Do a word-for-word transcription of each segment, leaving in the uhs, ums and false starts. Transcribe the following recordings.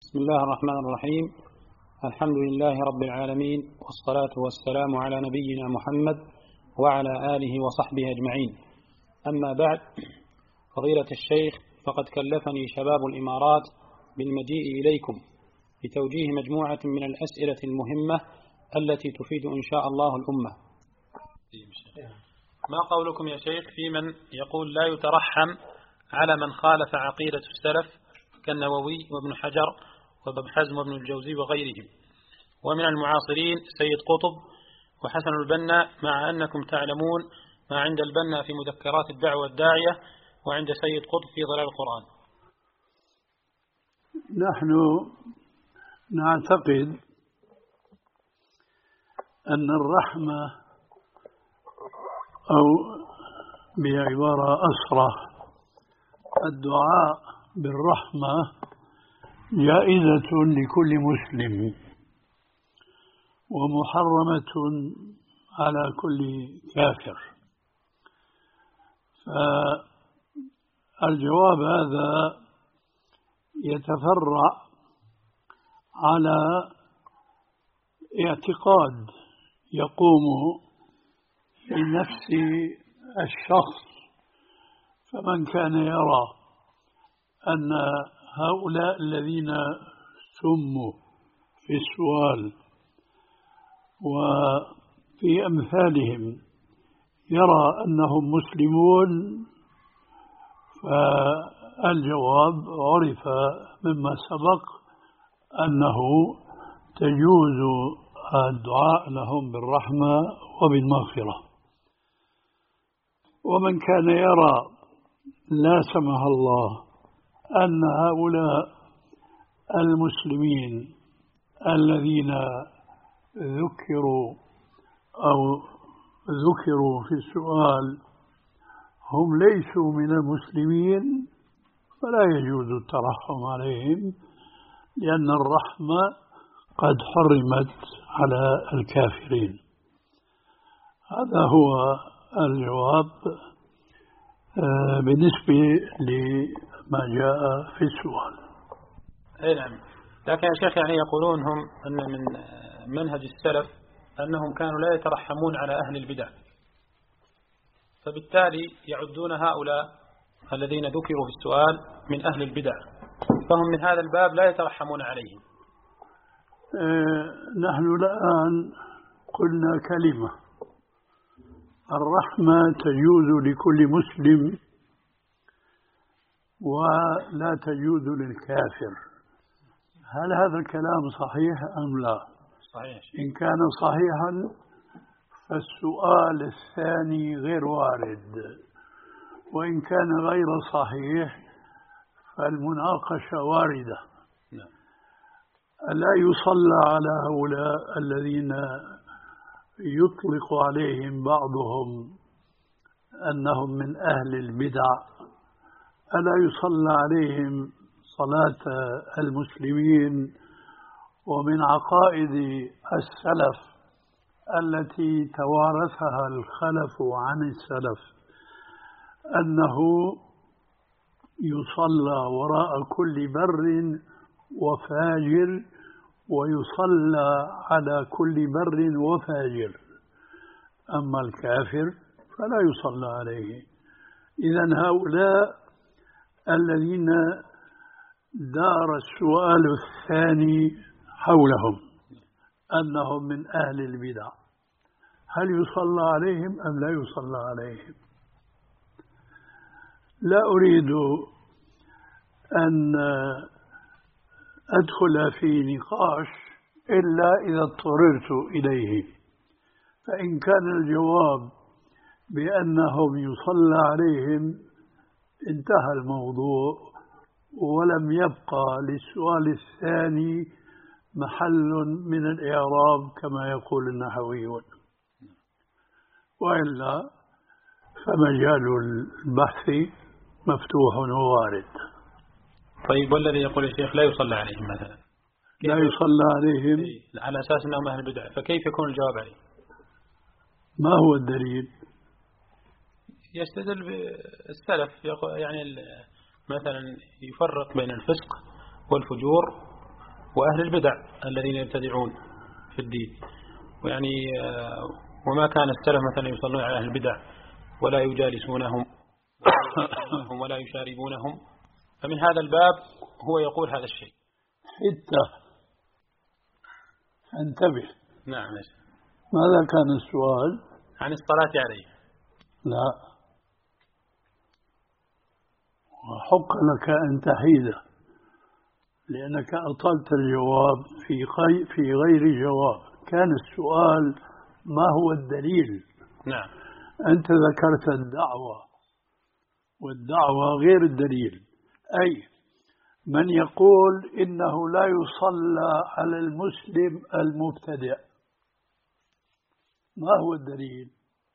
بسم الله الرحمن الرحيم. الحمد لله رب العالمين، والصلاة والسلام على نبينا محمد وعلى آله وصحبه أجمعين. أما بعد، فضيلة الشيخ، فقد كلفني شباب الإمارات بالمجيء إليكم لتوجيه مجموعة من الأسئلة المهمة التي تفيد إن شاء الله الأمة. ما قولكم يا شيخ في من يقول لا يترحم على من خالف عقيدة السلف كالنووي وابن حجر وابن حزم وابن الجوزي وغيرهم، ومن المعاصرين سيد قطب وحسن البنا، مع أنكم تعلمون ما عند البنا في مذكرات الدعوة الداعية وعند سيد قطب في ظلال القرآن؟ نحن نعتقد أن الرحمة، أو بعبارة أصرح الدعاء بالرحمة، جائزة لكل مسلم ومحرمة على كل كافر. فالجواب هذا يتفرع على اعتقاد يقوم في نفس الشخص. فمن كان يرى أن هؤلاء الذين سموا في السؤال وفي أمثالهم يرى أنهم مسلمون، فالجواب عرف مما سبق أنه تجوز الدعاء لهم بالرحمة وبالمغفرة. ومن كان يرى لا سمح الله أن هؤلاء المسلمين الذين ذكروا أو ذكروا في السؤال هم ليسوا من المسلمين، فلا يجوز الترحم عليهم، لأن الرحمة قد حرمت على الكافرين. هذا هو الجواب بالنسبة لما جاء في السؤال. أي نعم. لكن يا شيخ، يعني يقولون هم أن من منهج السلف أنهم كانوا لا يترحمون على أهل البدع، فبالتالي يعدون هؤلاء الذين ذكروا في السؤال من أهل البدع، فهم من هذا الباب لا يترحمون عليهم. أه نحن الآن قلنا كلمة: الرحمة تجوز لكل مسلم ولا تجوز للكافر. هل هذا الكلام صحيح أم لا؟ صحيح. إن كان صحيحا فالسؤال الثاني غير وارد، وإن كان غير صحيح فالمناقشة واردة. نعم. ألا يصلى على هؤلاء الذين يطلق عليهم بعضهم أنهم من أهل البدع، ألا يصلى عليهم صلاة المسلمين؟ ومن عقائد السلف التي توارثها الخلف عن السلف أنه يصلى وراء كل بر وفاجر، ويصلى على كل بر وفاجر. أما الكافر فلا يصلى عليه. إذن هؤلاء الذين دار السؤال الثاني حولهم أنهم من أهل البدع، هل يصلى عليهم أم لا يصلى عليهم؟ لا أريد أن أدخل في نقاش إلا إذا اضطررت إليه. فإن كان الجواب بأنهم يصلى عليهم انتهى الموضوع، ولم يبقى للسؤال الثاني محل من الإعراب كما يقول النحويون، وإلا فمجال البحث مفتوح ووارد. طيب، والذي يقول يا شيخ لا يصلى عليهم مثلا، لا يصلى عليهم على أساس أنهم أهل البدع، فكيف يكون الجواب عليه؟ ما هو الدليل؟ يستدل بالسلف، يعني مثلا يفرق بين الفسق والفجور وأهل البدع الذين يبتدعون في الدين. ويعني وما كان السلف مثلا يصلون على أهل البدع ولا يجالسونهم ولا يشاربونهم، فمن هذا الباب هو يقول هذا الشيء. حتى انتبه. نعم. ماذا كان السؤال؟ عن الصلاة عليه. لا، وحق لك أن تحيده لأنك أطلت الجواب في في غير جواب. كان السؤال ما هو الدليل؟ نعم. أنت ذكرت الدعوة، والدعوة غير الدليل. أي من يقول إنه لا يصلى على المسلم المبتدع، ما هو الدليل؟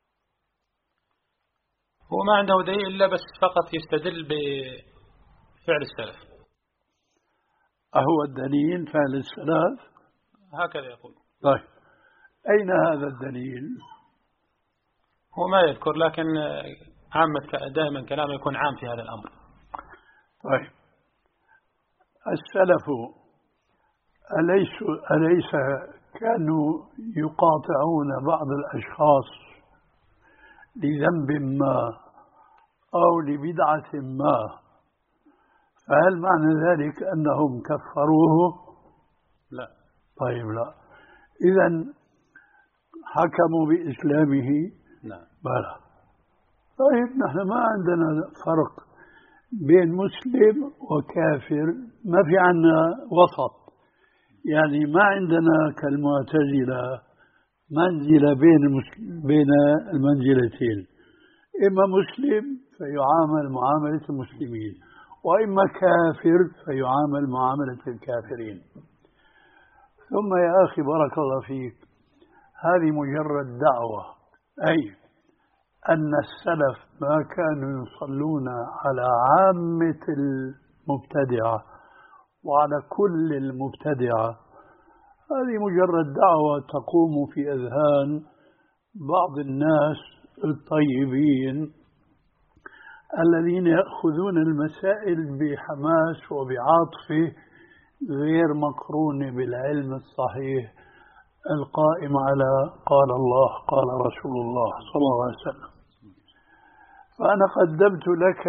هو ما عنده دليل إلا بس فقط يستدل بفعل السلف. أهو الدليل فعل السلف؟ هكذا يقول. طيب أين هذا الدليل؟ هو ما يذكر، لكن عامة دائما كلامه يكون عام في هذا الأمر. طيب السلف أليس, أليس كانوا يقاطعون بعض الأشخاص لذنب ما أو لبدعة ما، فهل معنى ذلك أنهم كفروه؟ لا. طيب لا، إذن حكموا بإسلامه؟ نعم. بلى. طيب نحن ما عندنا فرق بين مسلم وكافر، ما في عنا وسط، يعني ما عندنا كالمعتزلة منزلة بين بين المنزلتين، إما مسلم فيعامل معاملة المسلمين، وإما كافر فيعامل معاملة الكافرين. ثم يا أخي بارك الله فيك، هذه مجرد دعوة، أي أن السلف ما كانوا يصلون على عامة المبتدعة وعلى كل المبتدعة. هذه مجرد دعوة تقوم في أذهان بعض الناس الطيبين الذين يأخذون المسائل بحماس وبعاطفة غير مقرونة بالعلم الصحيح القائم على قال الله قال رسول الله صلى الله عليه وسلم. فأنا قدمت لك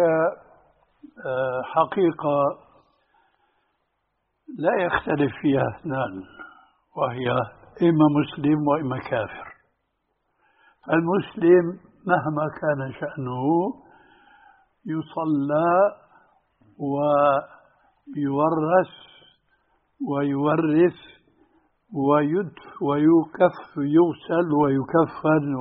حقيقة لا يختلف فيها اثنان، وهي إما مسلم وإما كافر. المسلم مهما كان شأنه يصلى ويورث ويورث ويدف ويكف يغسل ويكفن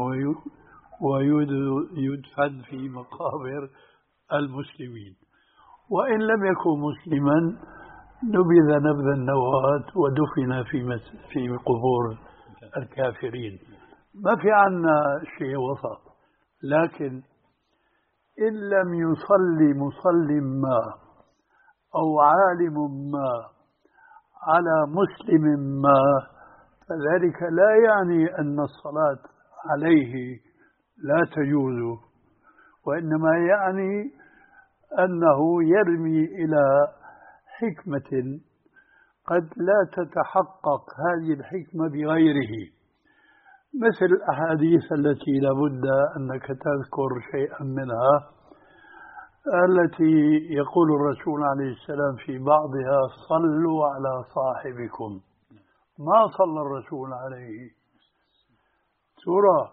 ويدفن في مقابر المسلمين، وإن لم يكن مسلما نبذ نبذ النواة ودفن في في قبور الكافرين. ما في عنا شيء وسط. لكن إن لم يصلي مصلي ما أو عالم ما على مسلم ما، فذلك لا يعني أن الصلاة عليه لا تجوز، وإنما يعني أنه يرمي إلى حكمة قد لا تتحقق هذه الحكمة بغيره، مثل الأحاديث التي لابد أنك تذكر شيئا منها، التي يقول الرسول عليه السلام في بعضها صلوا على صاحبكم. ما صلى الرسول عليه؟ ترى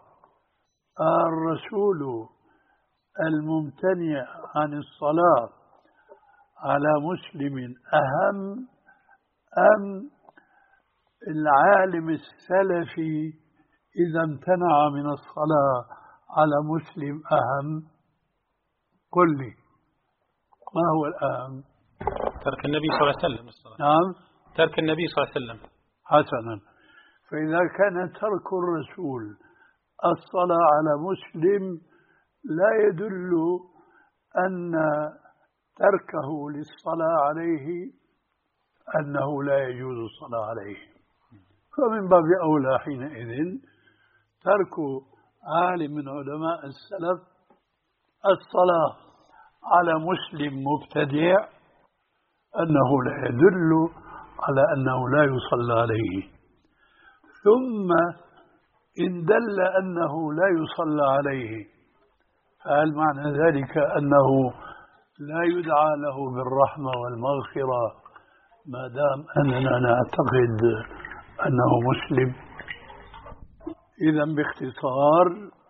الرسول الممتنع عن الصلاة على مسلم أهم أم العالم السلفي إذا امتنع من الصلاة على مسلم أهم؟ قل لي ما هو الأهم؟ ترك النبي صلى الله عليه وسلم الصلاة. نعم، ترك النبي صلى الله عليه وسلم. حسنا، فإذا كان ترك الرسول الصلاة على مسلم لا يدل أن تركه للصلاة عليه أنه لا يجوز الصلاة عليه، فمن باب أولى حينئذ ترك عالم من علماء السلف الصلاة على مسلم مبتدع أنه لا يدل على أنه لا يصلى عليه، ثم إن دل أنه لا يصلى عليه، فهل معنى ذلك أنه لا يدعى له بالرحمة والمغفرة ما دام أننا نعتقد أنه مسلم؟ إذا باختصار،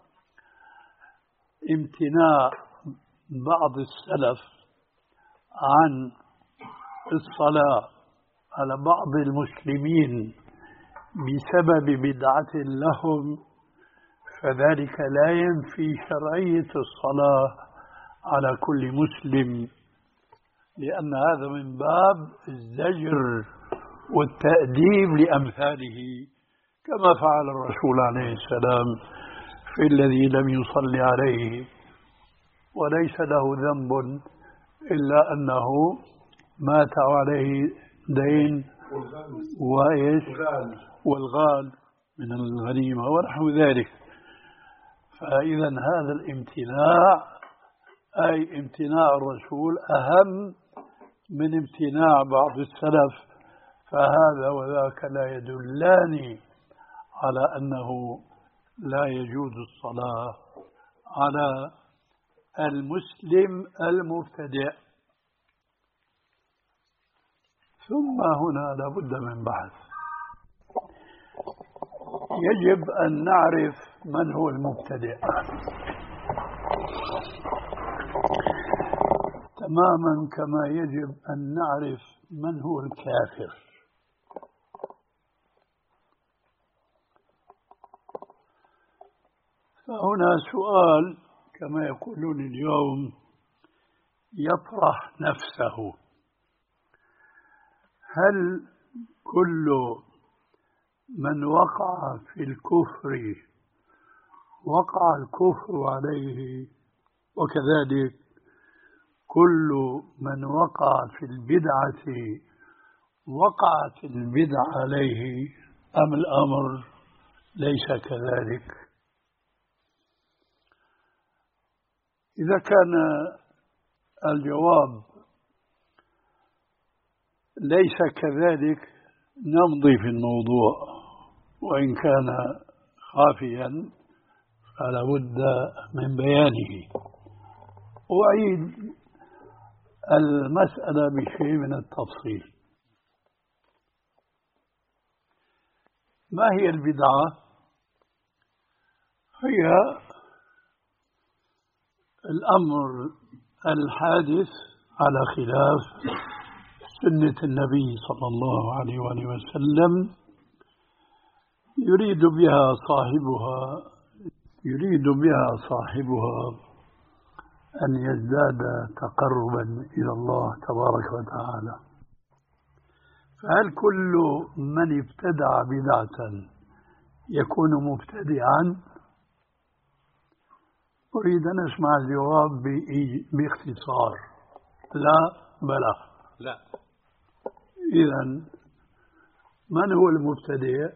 امتناع بعض السلف عن الصلاة على بعض المسلمين بسبب بدعة لهم، فذلك لا ينفي شرعية الصلاة على كل مسلم، لأن هذا من باب الزجر والتأديب لأمثاله، كما فعل الرسول عليه السلام في الذي لم يصلي عليه وليس له ذنب إلا أنه مات عليه دين وإيش والغال من الغنيمة ونحو ذلك. فإذا هذا الامتناع أي امتناع الرسول أهم من امتناع بعض السلف، فهذا وذاك لا يدلان على أنه لا يجوز الصلاة على المسلم المبتدئ. ثم هنا لابد من بحث، يجب أن نعرف من هو المبتدئ تماما كما يجب أن نعرف من هو الكافر. فهنا سؤال كما يقولون اليوم يطرح نفسه: هل كل من وقع في الكفر وقع الكفر عليه، وكذلك كل من وقع في البدعة وقعت البدعة عليه، أم الأمر ليس كذلك؟ إذا كان الجواب ليس كذلك نمضي في الموضوع، وإن كان خافيا فلا بد من بيانه. وأعيد المسألة بشيء من التفصيل. ما هي البدعة؟ هي الأمر الحادث على خلاف سنة النبي صلى الله عليه وآله وسلم، يريد بها صاحبها يريد بها صاحبها أن يزداد تقربا إلى الله تبارك وتعالى. فهل كل من ابتدع بدعة يكون مبتدعا؟ أريد أن أسمع الجواب باختصار. لا بلى لا. إذن من هو المبتدع؟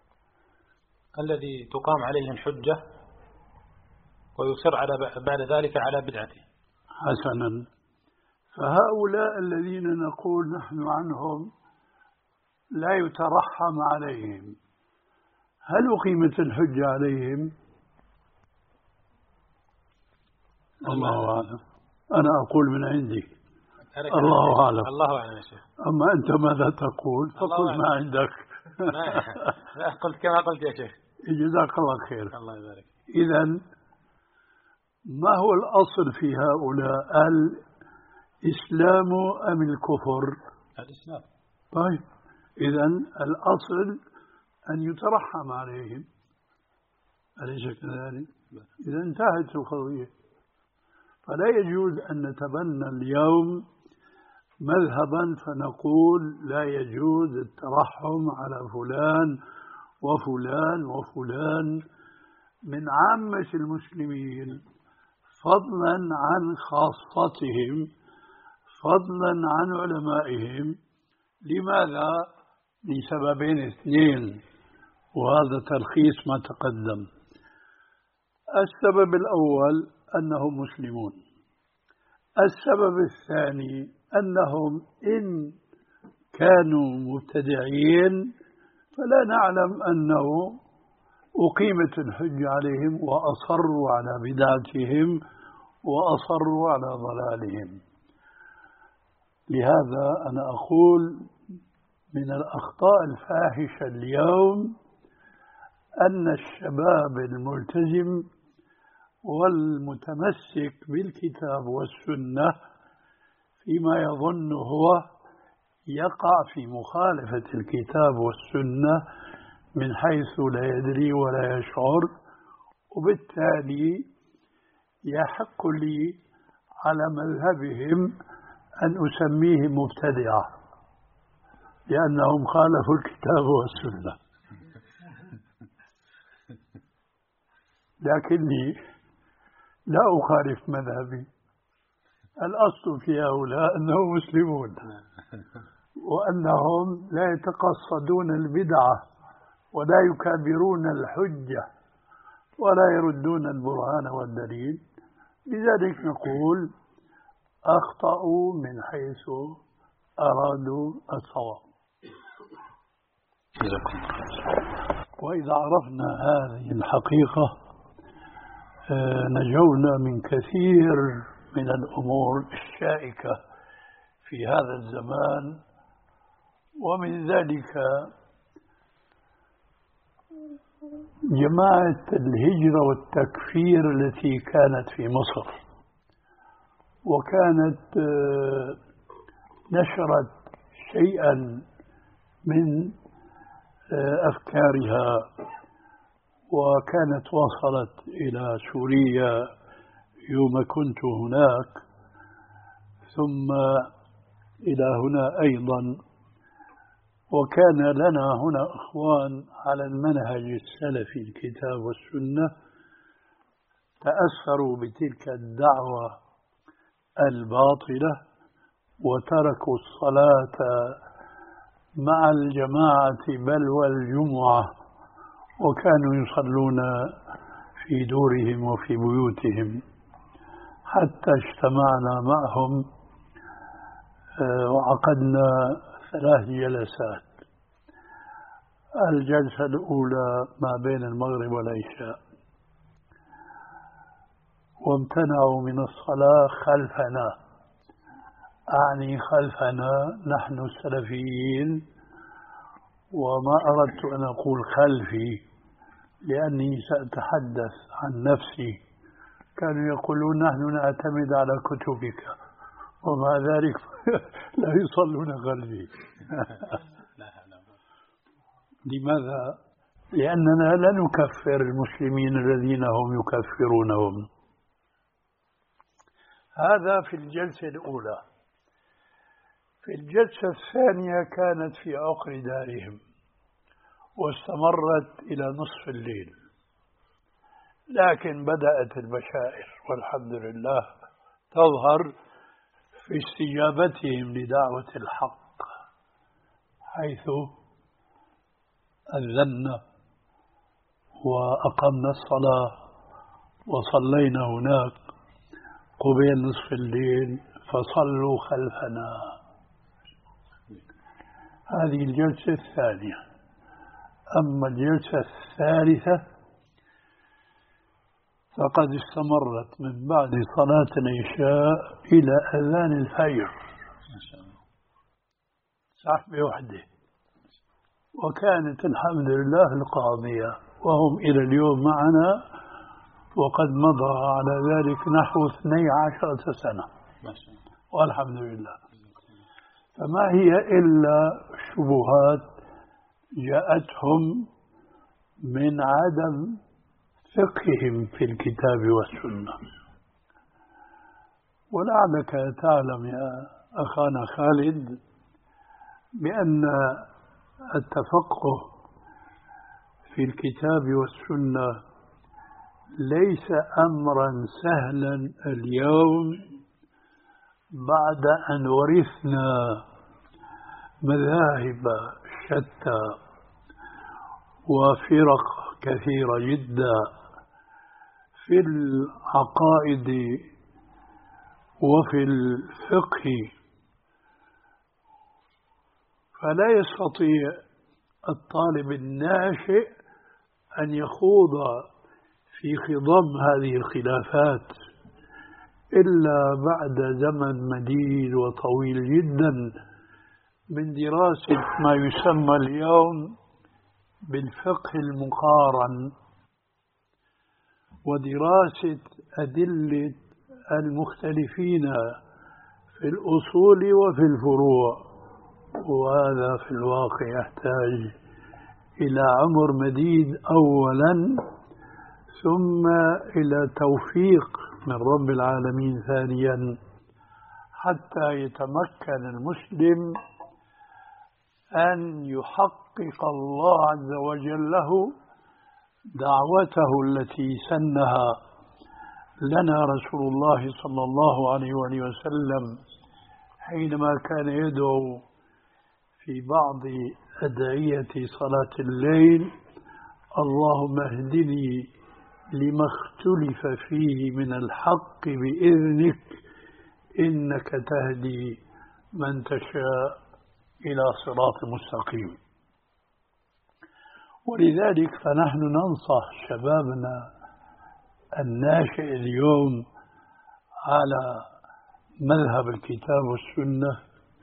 الذي تقام عليه الحجة ويصر على بعد ذلك على بدعته. حسنا. فهؤلاء الذين نقول نحن عنهم لا يترحم عليهم، هل أقيمت الحجة عليهم؟ الله أعلم. أنا أقول من عندي، الله أعلم. الله أعلم يا شيخ. أما أنت ماذا تقول؟ فقل ما عندك. لا قلت كما قلت يا شيخ. جزاك الله خير. الله يبارك. إذن ما هو الأصل في هؤلاء، الإسلام أم الكفر؟ الإسلام. طيب، إذن الأصل أن يترحم عليهم، أليس كذلك؟ إذا انتهت القضية. فلا يجوز أن نتبنى اليوم مذهبا فنقول لا يجوز الترحم على فلان وفلان وفلان من عامة المسلمين، فضلا عن خاصتهم، فضلا عن علمائهم. لماذا؟ لسببين اثنين، وهذا تلخيص ما تقدم. السبب الأول أنهم مسلمون. السبب الثاني أنهم إن كانوا مبتدعين فلا نعلم أنه أقيمت الحجة عليهم وأصروا على بدعتهم وأصروا على ضلالهم. لهذا أنا أقول من الأخطاء الفاحشة اليوم أن الشباب الملتزم والمتمسك بالكتاب والسنة فيما يظن هو يقع في مخالفة الكتاب والسنة من حيث لا يدري ولا يشعر، وبالتالي يحق لي على مذهبهم أن أسميه مبتدعة لأنهم خالفوا الكتاب والسنة. لكني لا أخالف مذهبي، الأصل في هؤلاء أنهم مسلمون وأنهم لا يتقصدون البدعة ولا يكابرون الحجة ولا يردون البرهان والدليل. لذلك نقول أخطأوا من حيث أرادوا الصواب. وإذا عرفنا هذه الحقيقة نجونا من كثير من الأمور الشائكة في هذا الزمان، ومن ذلك جماعة الهجرة والتكفير التي كانت في مصر، وكانت نشرت شيئا من أفكارها، وكانت وصلت إلى سوريا يوم كنت هناك، ثم إلى هنا أيضا. وكان لنا هنا أخوان على المنهج السلفي الكتاب والسنة تأثروا بتلك الدعوة الباطلة وتركوا الصلاة مع الجماعة بل والجمعة، وكانوا يصلون في دورهم وفي بيوتهم، حتى اجتمعنا معهم وعقدنا ثلاث جلسات. الجلسة الأولى ما بين المغرب والعشاء، وامتنعوا من الصلاة خلفنا، أعني خلفنا نحن السلفيين، وما أردت أن أقول خلفي لأني سأتحدث عن نفسي. كانوا يقولون نحن نعتمد على كتبك، ومع ذلك لا يصلون خلفي. لماذا؟ لأننا لا نكفر المسلمين الذين هم يكفرونهم. هذا في الجلسة الأولى. في الجلسة الثانية كانت في عقر دارهم واستمرت إلى نصف الليل، لكن بدأت البشائر والحمد لله تظهر في استجابتهم لدعوة الحق، حيث أذنا وأقمنا الصلاة وصلينا هناك قبيل نصف الليل، فصلوا خلفنا. هذه الجلسة الثانية. أما الجلسة الثالثة فقد استمرت من بعد صلاة العشاء إلى أذان الفجر، سحبة وحدة، وكانت الحمد لله القاضية، وهم إلى اليوم معنا، وقد مضى على ذلك نحو اثني عشرة سنة والحمد لله. فما هي إلا شبهات جاءتهم من عدم فقههم في الكتاب والسنة. ولعلك تعلم يا أخانا خالد بأن التفقه في الكتاب والسنة ليس أمرا سهلا اليوم بعد أن ورثنا مذاهب شتى وفرق كثيرة جدا في العقائد وفي الفقه. فلا يستطيع الطالب الناشئ أن يخوض في خضم هذه الخلافات إلا بعد زمن مديد وطويل جدا من دراسة ما يسمى اليوم بالفقه المقارن ودراسة أدلة المختلفين في الأصول وفي الفروع. وهذا في الواقع يحتاج إلى عمر مديد أولا، ثم إلى توفيق من رب العالمين ثانيا، حتى يتمكن المسلم أن يحقق الله عز وجل له دعوته التي سنها لنا رسول الله صلى الله عليه وآله وسلم حينما كان يدعو في بعض أدعية صلاة الليل: اللهم اهدني لما اختلف فيه من الحق بإذنك إنك تهدي من تشاء إلى صراط مستقيم. ولذلك فنحن ننصح شبابنا الناشئ اليوم على مذهب الكتاب والسنة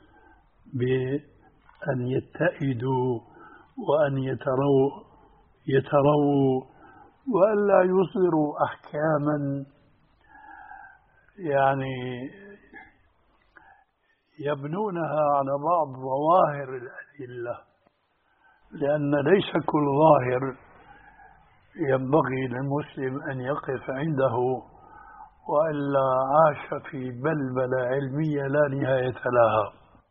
بأن يتئدوا وأن يتروا يتروا وأن لا يصدروا أحكاما يعني يبنونها على بعض ظواهر الأدلة، لأن ليس كل ظاهر ينبغي للمسلم أن يقف عنده، وإلا عاش في بلبلة علمية لا نهاية لها.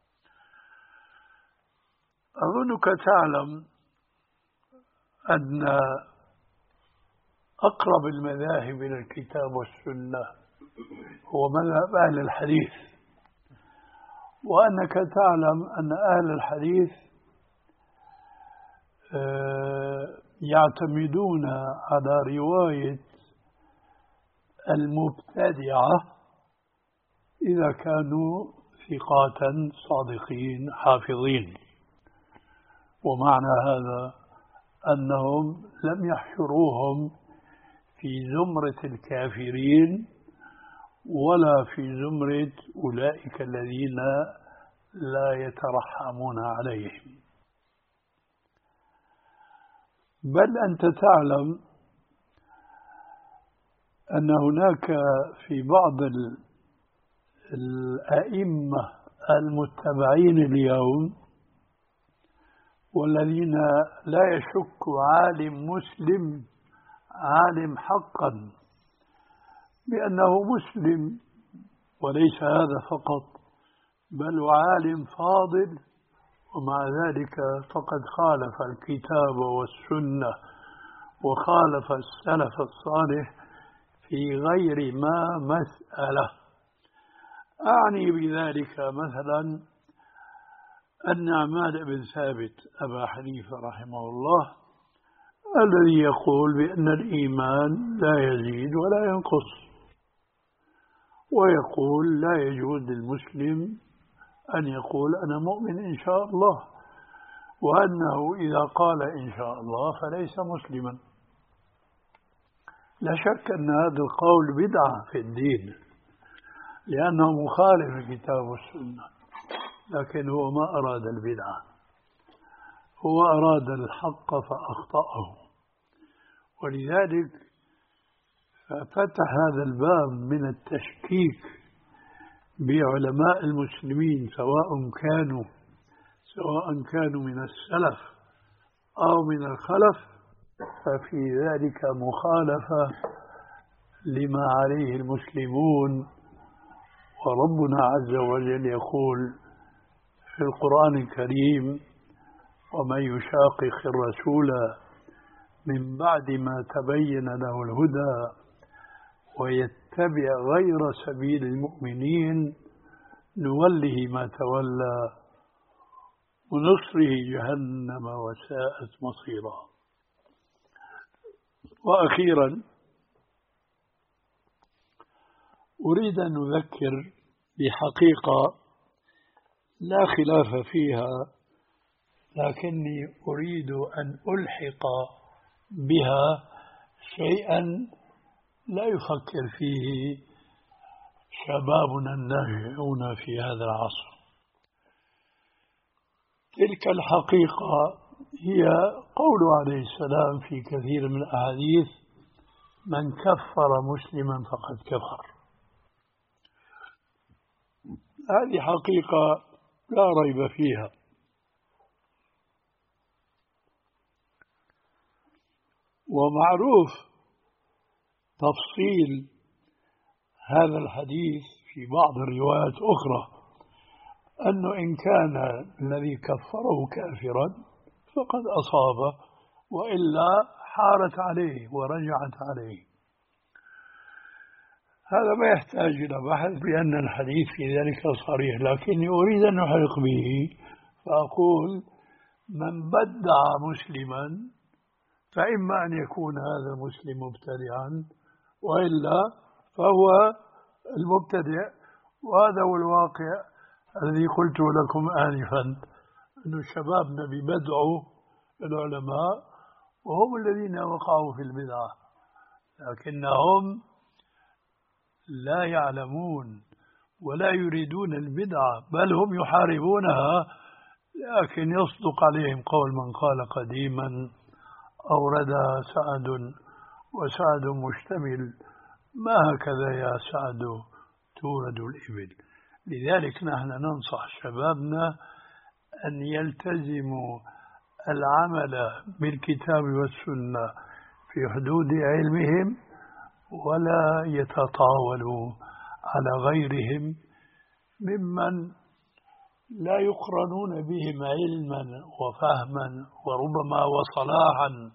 أظنك تعلم أن أقرب المذاهب إلى الكتاب والسنة هو مذهب أهل الحديث، وأنك تعلم أن أهل الحديث يعتمدون على رواية المبتدعة إذا كانوا ثقات صادقين حافظين. ومعنى هذا أنهم لم يحشروهم في زمرة الكافرين ولا في زمرة أولئك الذين لا يترحمون عليهم، بل أنت تعلم أن هناك في بعض الأئمة المتبعين اليوم والذين لا يشك عالم مسلم عالم حقا بأنه مسلم، وليس هذا فقط بل عالم فاضل، ومع ذلك فقد خالف الكتاب والسنة وخالف السلف الصالح في غير ما مسألة. أعني بذلك مثلا النعمان بن ثابت أبا حنيفة رحمه الله الذي يقول بأن الإيمان لا يزيد ولا ينقص، ويقول لا يجوز للمسلم أن يقول أنا مؤمن إن شاء الله، وأنه إذا قال إن شاء الله فليس مسلما. لا شك أن هذا القول بدعة في الدين لأنه مخالف الكتاب والسنة، لكن هو ما أراد البدعة، هو أراد الحق فأخطأه. ولذلك ففتح هذا الباب من التشكيك بعلماء المسلمين سواء كانوا سواء كانوا من السلف أو من الخلف، ففي ذلك مخالفة لما عليه المسلمون. وربنا عز وجل يقول في القرآن الكريم: ومن يشاقق الرسول من بعد ما تبين له الهدى ويتبع غير سبيل المؤمنين نوله ما تولى ونصره جهنم وساءت مصيرا. وأخيرا أريد أن أذكر بحقيقة لا خلاف فيها لكني أريد أن ألحق بها شيئا لا يفكر فيه شبابنا الناشئون في هذا العصر. تلك الحقيقة هي قوله عليه السلام في كثير من الأحاديث: من كفر مسلما فقد كفر. هذه حقيقة لا ريب فيها. ومعروف تفصيل هذا الحديث في بعض الروايات أخرى أنه إن كان الذي كفره كافرا فقد أصاب، وإلا حارت عليه ورجعت عليه. هذا ما يحتاج إلى بحث لأن الحديث في ذلك صريح، لكني أريد أن أحرق به فأقول: من بدع مسلما فإما أن يكون هذا المسلم مبتدعا، وإلا فهو المبتدع. وهذا هو الواقع الذي قلت لكم آنفا، أن شبابنا ببدعوا العلماء وهم الذين وقعوا في البدعة، لكنهم لا يعلمون ولا يريدون البدعة، بل هم يحاربونها. لكن يصدق عليهم قول من قال قديما: أوردها سعد وسعد مشتمل، ما هكذا يا سعد تورد الإبل. لذلك نحن ننصح شبابنا أن يلتزموا العمل بالكتاب والسنة في حدود علمهم، ولا يتطاولوا على غيرهم ممن لا يقرنون بهم علما وفهما وربما وصلاحا،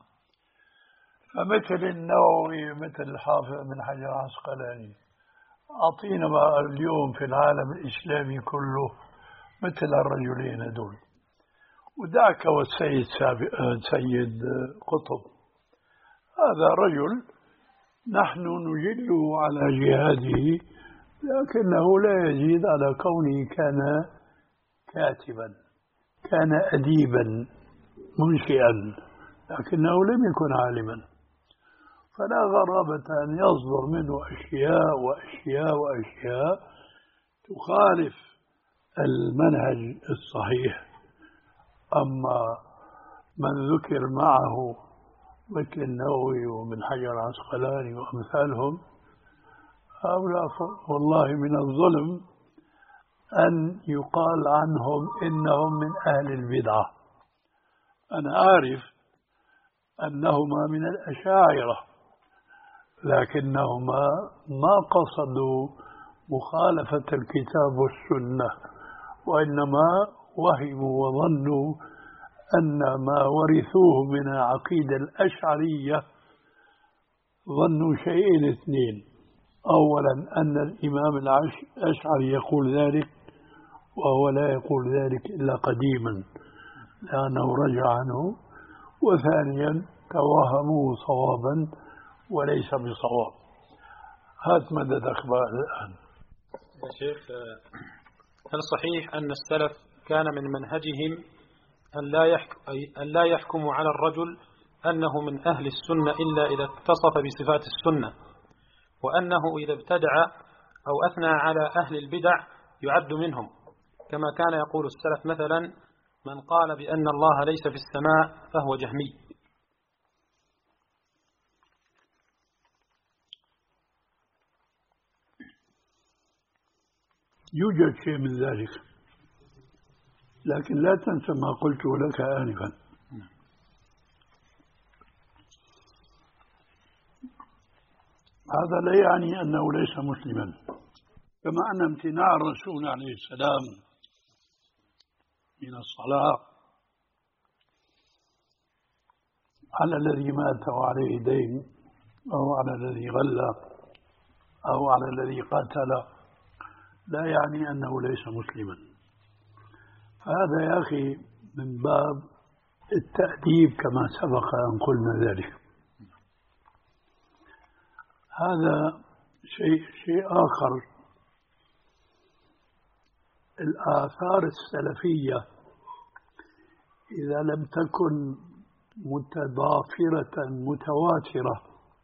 فمثل النووي مثل الحافظ بن حجر العسقلاني. أعطينا بقى اليوم في العالم الإسلامي كله مثل الرجلين دول، ودعك والسيد سيد قطب. هذا رجل نحن نجله على جهاده، لكنه لا يزيد على كونه كان كاتبا، كان أديبا منشئا، لكنه لم يكن عالما. فلا غرابة أن يصدر منه أشياء وأشياء وأشياء تخالف المنهج الصحيح. أما من ذكر معه مثل النووي ومن حجر العسقلاني وأمثالهم، هؤلاء والله من الظلم أن يقال عنهم إنهم من أهل البدعة. أنا أعرف أنهما من الأشاعرة، لكنهما ما قصدوا مخالفة الكتاب والسنة، وإنما وهموا وظنوا أن ما ورثوه من العقيدة الأشعرية، ظنوا شيئين اثنين: أولا أن الإمام الأشعري يقول ذلك، وهو لا يقول ذلك إلا قديما لأنه رجع عنه، وثانيا توهموه صوابا وليس بصواب. هات مدد أخبار الآن. يا شيخ، هل صحيح أن السلف كان من منهجهم أن لا يحكم أن لا يحكموا على الرجل أنه من أهل السنة إلا إذا اتصف بصفات السنة، وأنه إذا ابتدع أو أثنى على أهل البدع يعد منهم، كما كان يقول السلف مثلا: من قال بأن الله ليس في السماء فهو جهمي؟ يوجد شيء من ذلك، لكن لا تنسى ما قلت لك آنفا. هذا لا يعني أنه ليس مسلما، كما أن امتناع الرسول عليه السلام من الصلاة على الذي مات وعليه دين، أو على الذي غلى، أو على الذي قتل، لا يعني أنه ليس مسلما. فهذا يا أخي من باب التأديب كما سبق أن قلنا ذلك. هذا شيء شيء آخر. الآثار السلفية إذا لم تكن متضافرة متواترة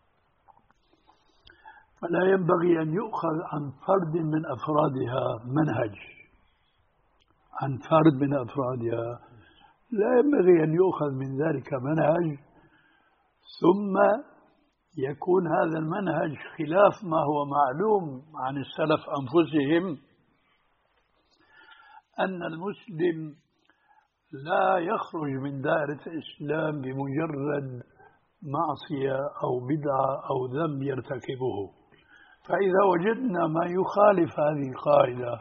فلا ينبغي أن يؤخذ عن فرد من أفرادها منهج، عن فرد من أفرادها لا ينبغي أن يؤخذ من ذلك منهج ثم يكون هذا المنهج خلاف ما هو معلوم عن السلف أنفسهم، أن المسلم لا يخرج من دائرة الإسلام بمجرد معصية أو بدعة أو ذنب يرتكبه. فإذا وجدنا ما يخالف هذه القاعدة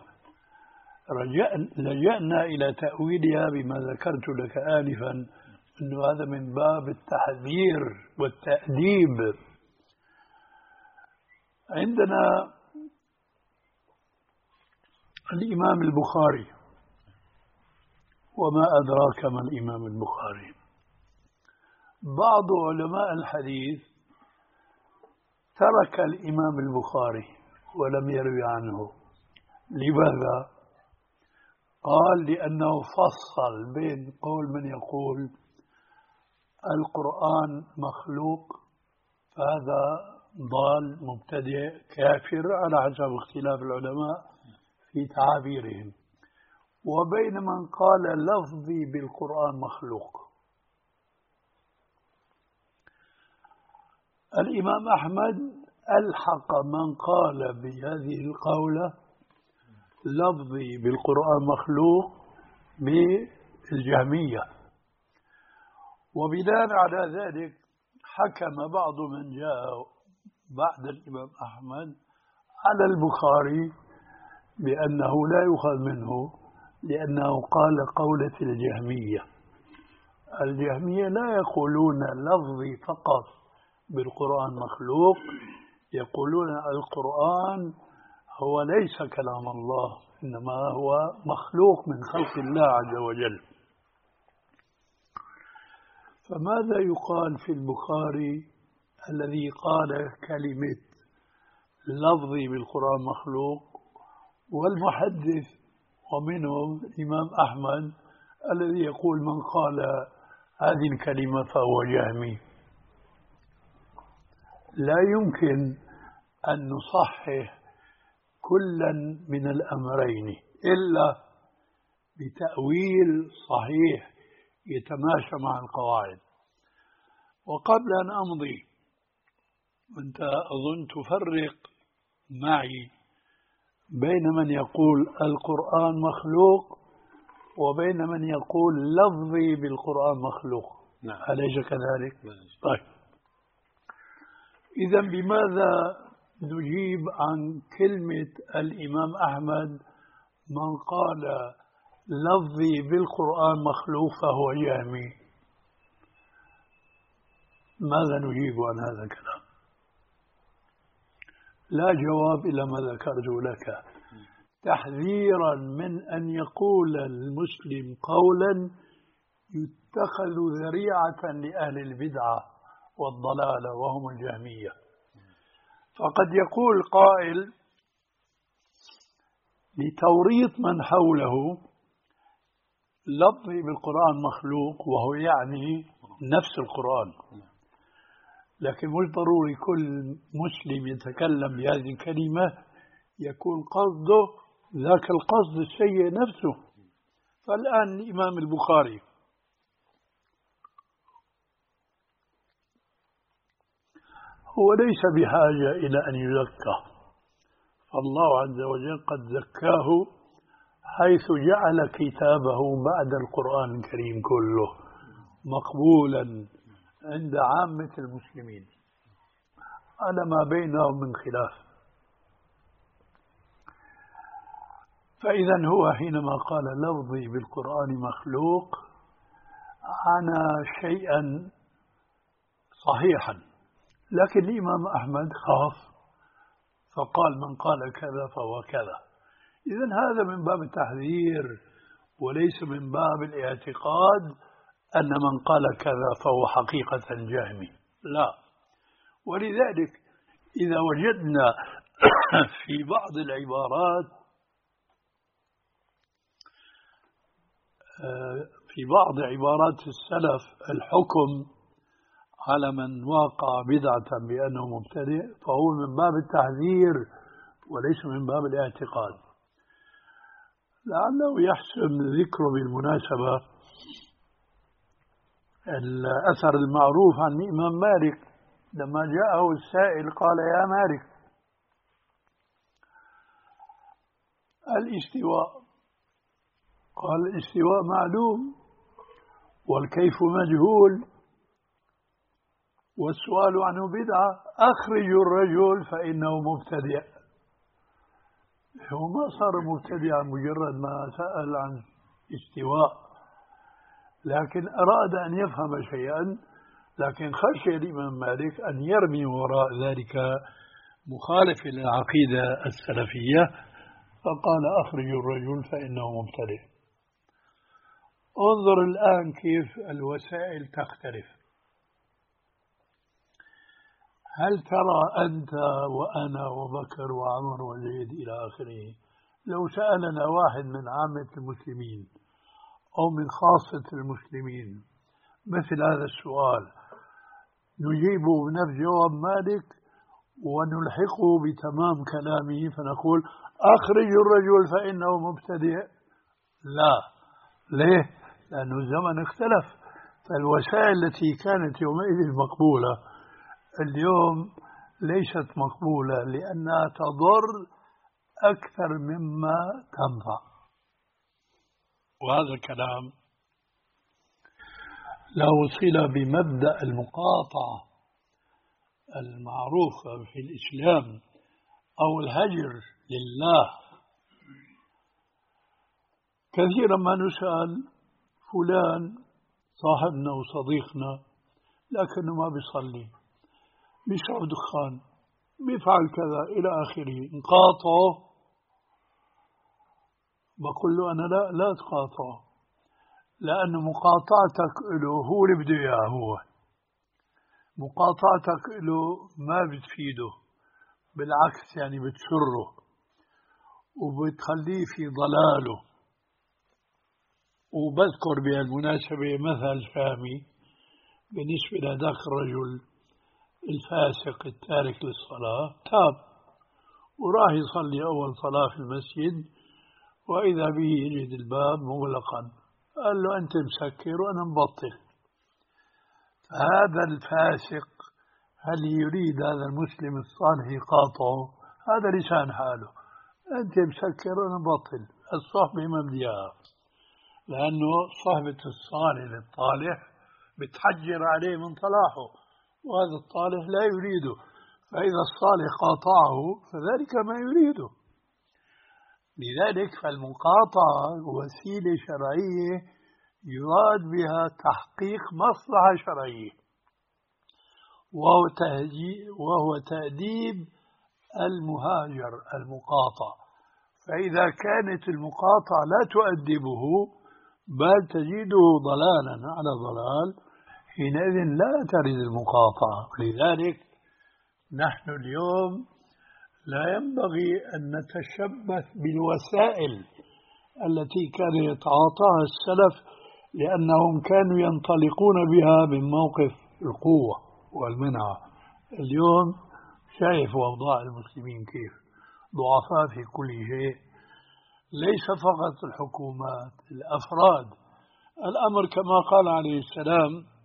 لجأنا إلى تأويلها بما ذكرت لك آنفا، أنه هذا من باب التحذير والتأديب. عندنا الإمام البخاري، وما أدراك ما الإمام البخاري. بعض علماء الحديث ترك الإمام البخاري ولم يروي عنه. لماذا؟ قال لأنه فصل بين قول من يقول القرآن مخلوق فهذا ضال مبتدئ كافر على حسب اختلاف العلماء في تعابيرهم، وبين من قال لفظي بالقرآن مخلوق. الإمام أحمد ألحق من قال بهذه القولة لفظي بالقرآن مخلوق بالجهمية، وبناء على ذلك حكم بعض من جاء بعد الإمام أحمد على البخاري بأنه لا يؤخذ منه، لأنه قال قولة الجهمية. الجهمية لا يقولون لفظي فقط بالقرآن مخلوق، يقولون القرآن هو ليس كلام الله، إنما هو مخلوق من خلق الله عز وجل. فماذا يقال في البخاري الذي قال كلمة لفظي بالقرآن مخلوق، والمحدث ومنهم الإمام أحمد الذي يقول من قال هذه الكلمة فهو جهمي؟ لا يمكن أن نصحح كلا من الأمرين إلا بتأويل صحيح يتماشى مع القواعد. وقبل أن أمضي، أنت أظن تفرق معي بين من يقول القرآن مخلوق وبين من يقول لفظي بالقرآن مخلوق. نعم. أليس كذلك؟ طيب، إذن بماذا نجيب عن كلمة الإمام أحمد من قال لفظي بالقرآن مخلوق فهو جهمي؟ ماذا نجيب عن هذا الكلام؟ لا جواب إلى ما ذكرت لك، تحذيرا من أن يقول المسلم قولا يتخذ ذريعة لأهل البدعة والضلالة وهم الجهمية. فقد يقول قائل لتوريط من حوله لفظي بالقرآن مخلوق، وهو يعني نفس القرآن، لكن مش ضروري كل مسلم يتكلم بهذه الكلمة يكون قصده ذاك القصد السيء نفسه. فالآن الإمام البخاري هو ليس بحاجة إلى أن يزكى، فالله عز وجل قد زكاه حيث جعل كتابه بعد القرآن الكريم كله مقبولا عند عامة المسلمين على ما بينهم من خلاف. فإذا هو حينما قال لفظي بالقرآن مخلوق عانى شيئا صحيحا، لكن الإمام أحمد خاف فقال من قال كذا فهو كذا. إذن هذا من باب التحذير وليس من باب الاعتقاد أن من قال كذا فهو حقيقة جهمي، لا. ولذلك إذا وجدنا في بعض العبارات في بعض عبارات السلف الحكم على من وقع بدعة بأنه مبتدئ فهو من باب التحذير وليس من باب الاعتقاد. لعله يحسن ذكره بالمناسبة الأثر المعروف عن الإمام مالك لما جاءه السائل قال: يا مالك، الاستواء. قال: الاستواء معلوم والكيف مجهول والسؤال عنه بدعة، أخرجوا الرجل فإنه مبتدئ. هو ما صار مبتدئا مجرد ما سأل عن استواء، لكن أراد أن يفهم شيئا، لكن خشي الإمام مالك أن يرمي وراء ذلك مخالف للعقيدة السلفية، فقال: أخرجوا الرجل فإنه مبتدئ. انظر الآن كيف الوسائل تختلف. هل ترى أنت وأنا وبكر وعمر وزيد إلى آخره لو سألنا واحد من عامة المسلمين أو من خاصة المسلمين مثل هذا السؤال نجيبه بنفس جواب مالك ونلحقه بتمام كلامه فنقول: أخرجوا الرجل فإنه مبتدئ؟ لا. ليه؟ لأنه الزمن اختلف، فالوسائل التي كانت يومئذ مقبولة اليوم ليست مقبولة لأنها تضر أكثر مما تنفع. وهذا الكلام له صلة بمبدأ المقاطعة المعروفة في الإسلام أو الهجر لله. كثيرا ما نسأل فلان صاحبنا وصديقنا لكنه ما بيصلي، بيشرب دخان، بيفعل كذا إلى آخره، نقاطعه؟ بقول له أنا لا لا تقاطعه، لأن مقاطعتك له هو اللي بده إياه، هو مقاطعتك له ما بتفيده، بالعكس يعني بتسره وبتخليه في ضلاله. وبذكر بهالمناسبة مثل شامي بالنسبة لذاك الرجل الفاسق التارك للصلاة، تاب وراح يصلي أول صلاة في المسجد وإذا به يجد الباب مغلقا، قال له: أنت مسكر وأنا مبطل. هذا الفاسق هل يريد هذا المسلم الصالح يقاطعه؟ هذا لسان حاله، أنت مسكر وأنا مبطل، الصحبة ما بديها، لأنه صحبة الصالح للطالح بتحجر عليه من صلاحه، وهذا الطالح لا يريده، فإذا الصالح قاطعه فذلك ما يريده. لذلك فالمقاطعة وسيلة شرعية يراد بها تحقيق مصلحة شرعية، وهو وهو تأديب المهاجر المقاطع. فإذا كانت المقاطعة لا تؤدبه بل تزيده ضلالا على ضلال، حينئذ لا ترد المقاطعة. لذلك نحن اليوم لا ينبغي أن نتشبث بالوسائل التي كان يتعاطاها السلف، لأنهم كانوا ينطلقون بها من موقف القوة والمنعة. اليوم شايف أوضاع المسلمين كيف ضعفاء في كل شيء، ليس فقط الحكومات، الأفراد. الأمر كما قال عليه السلام: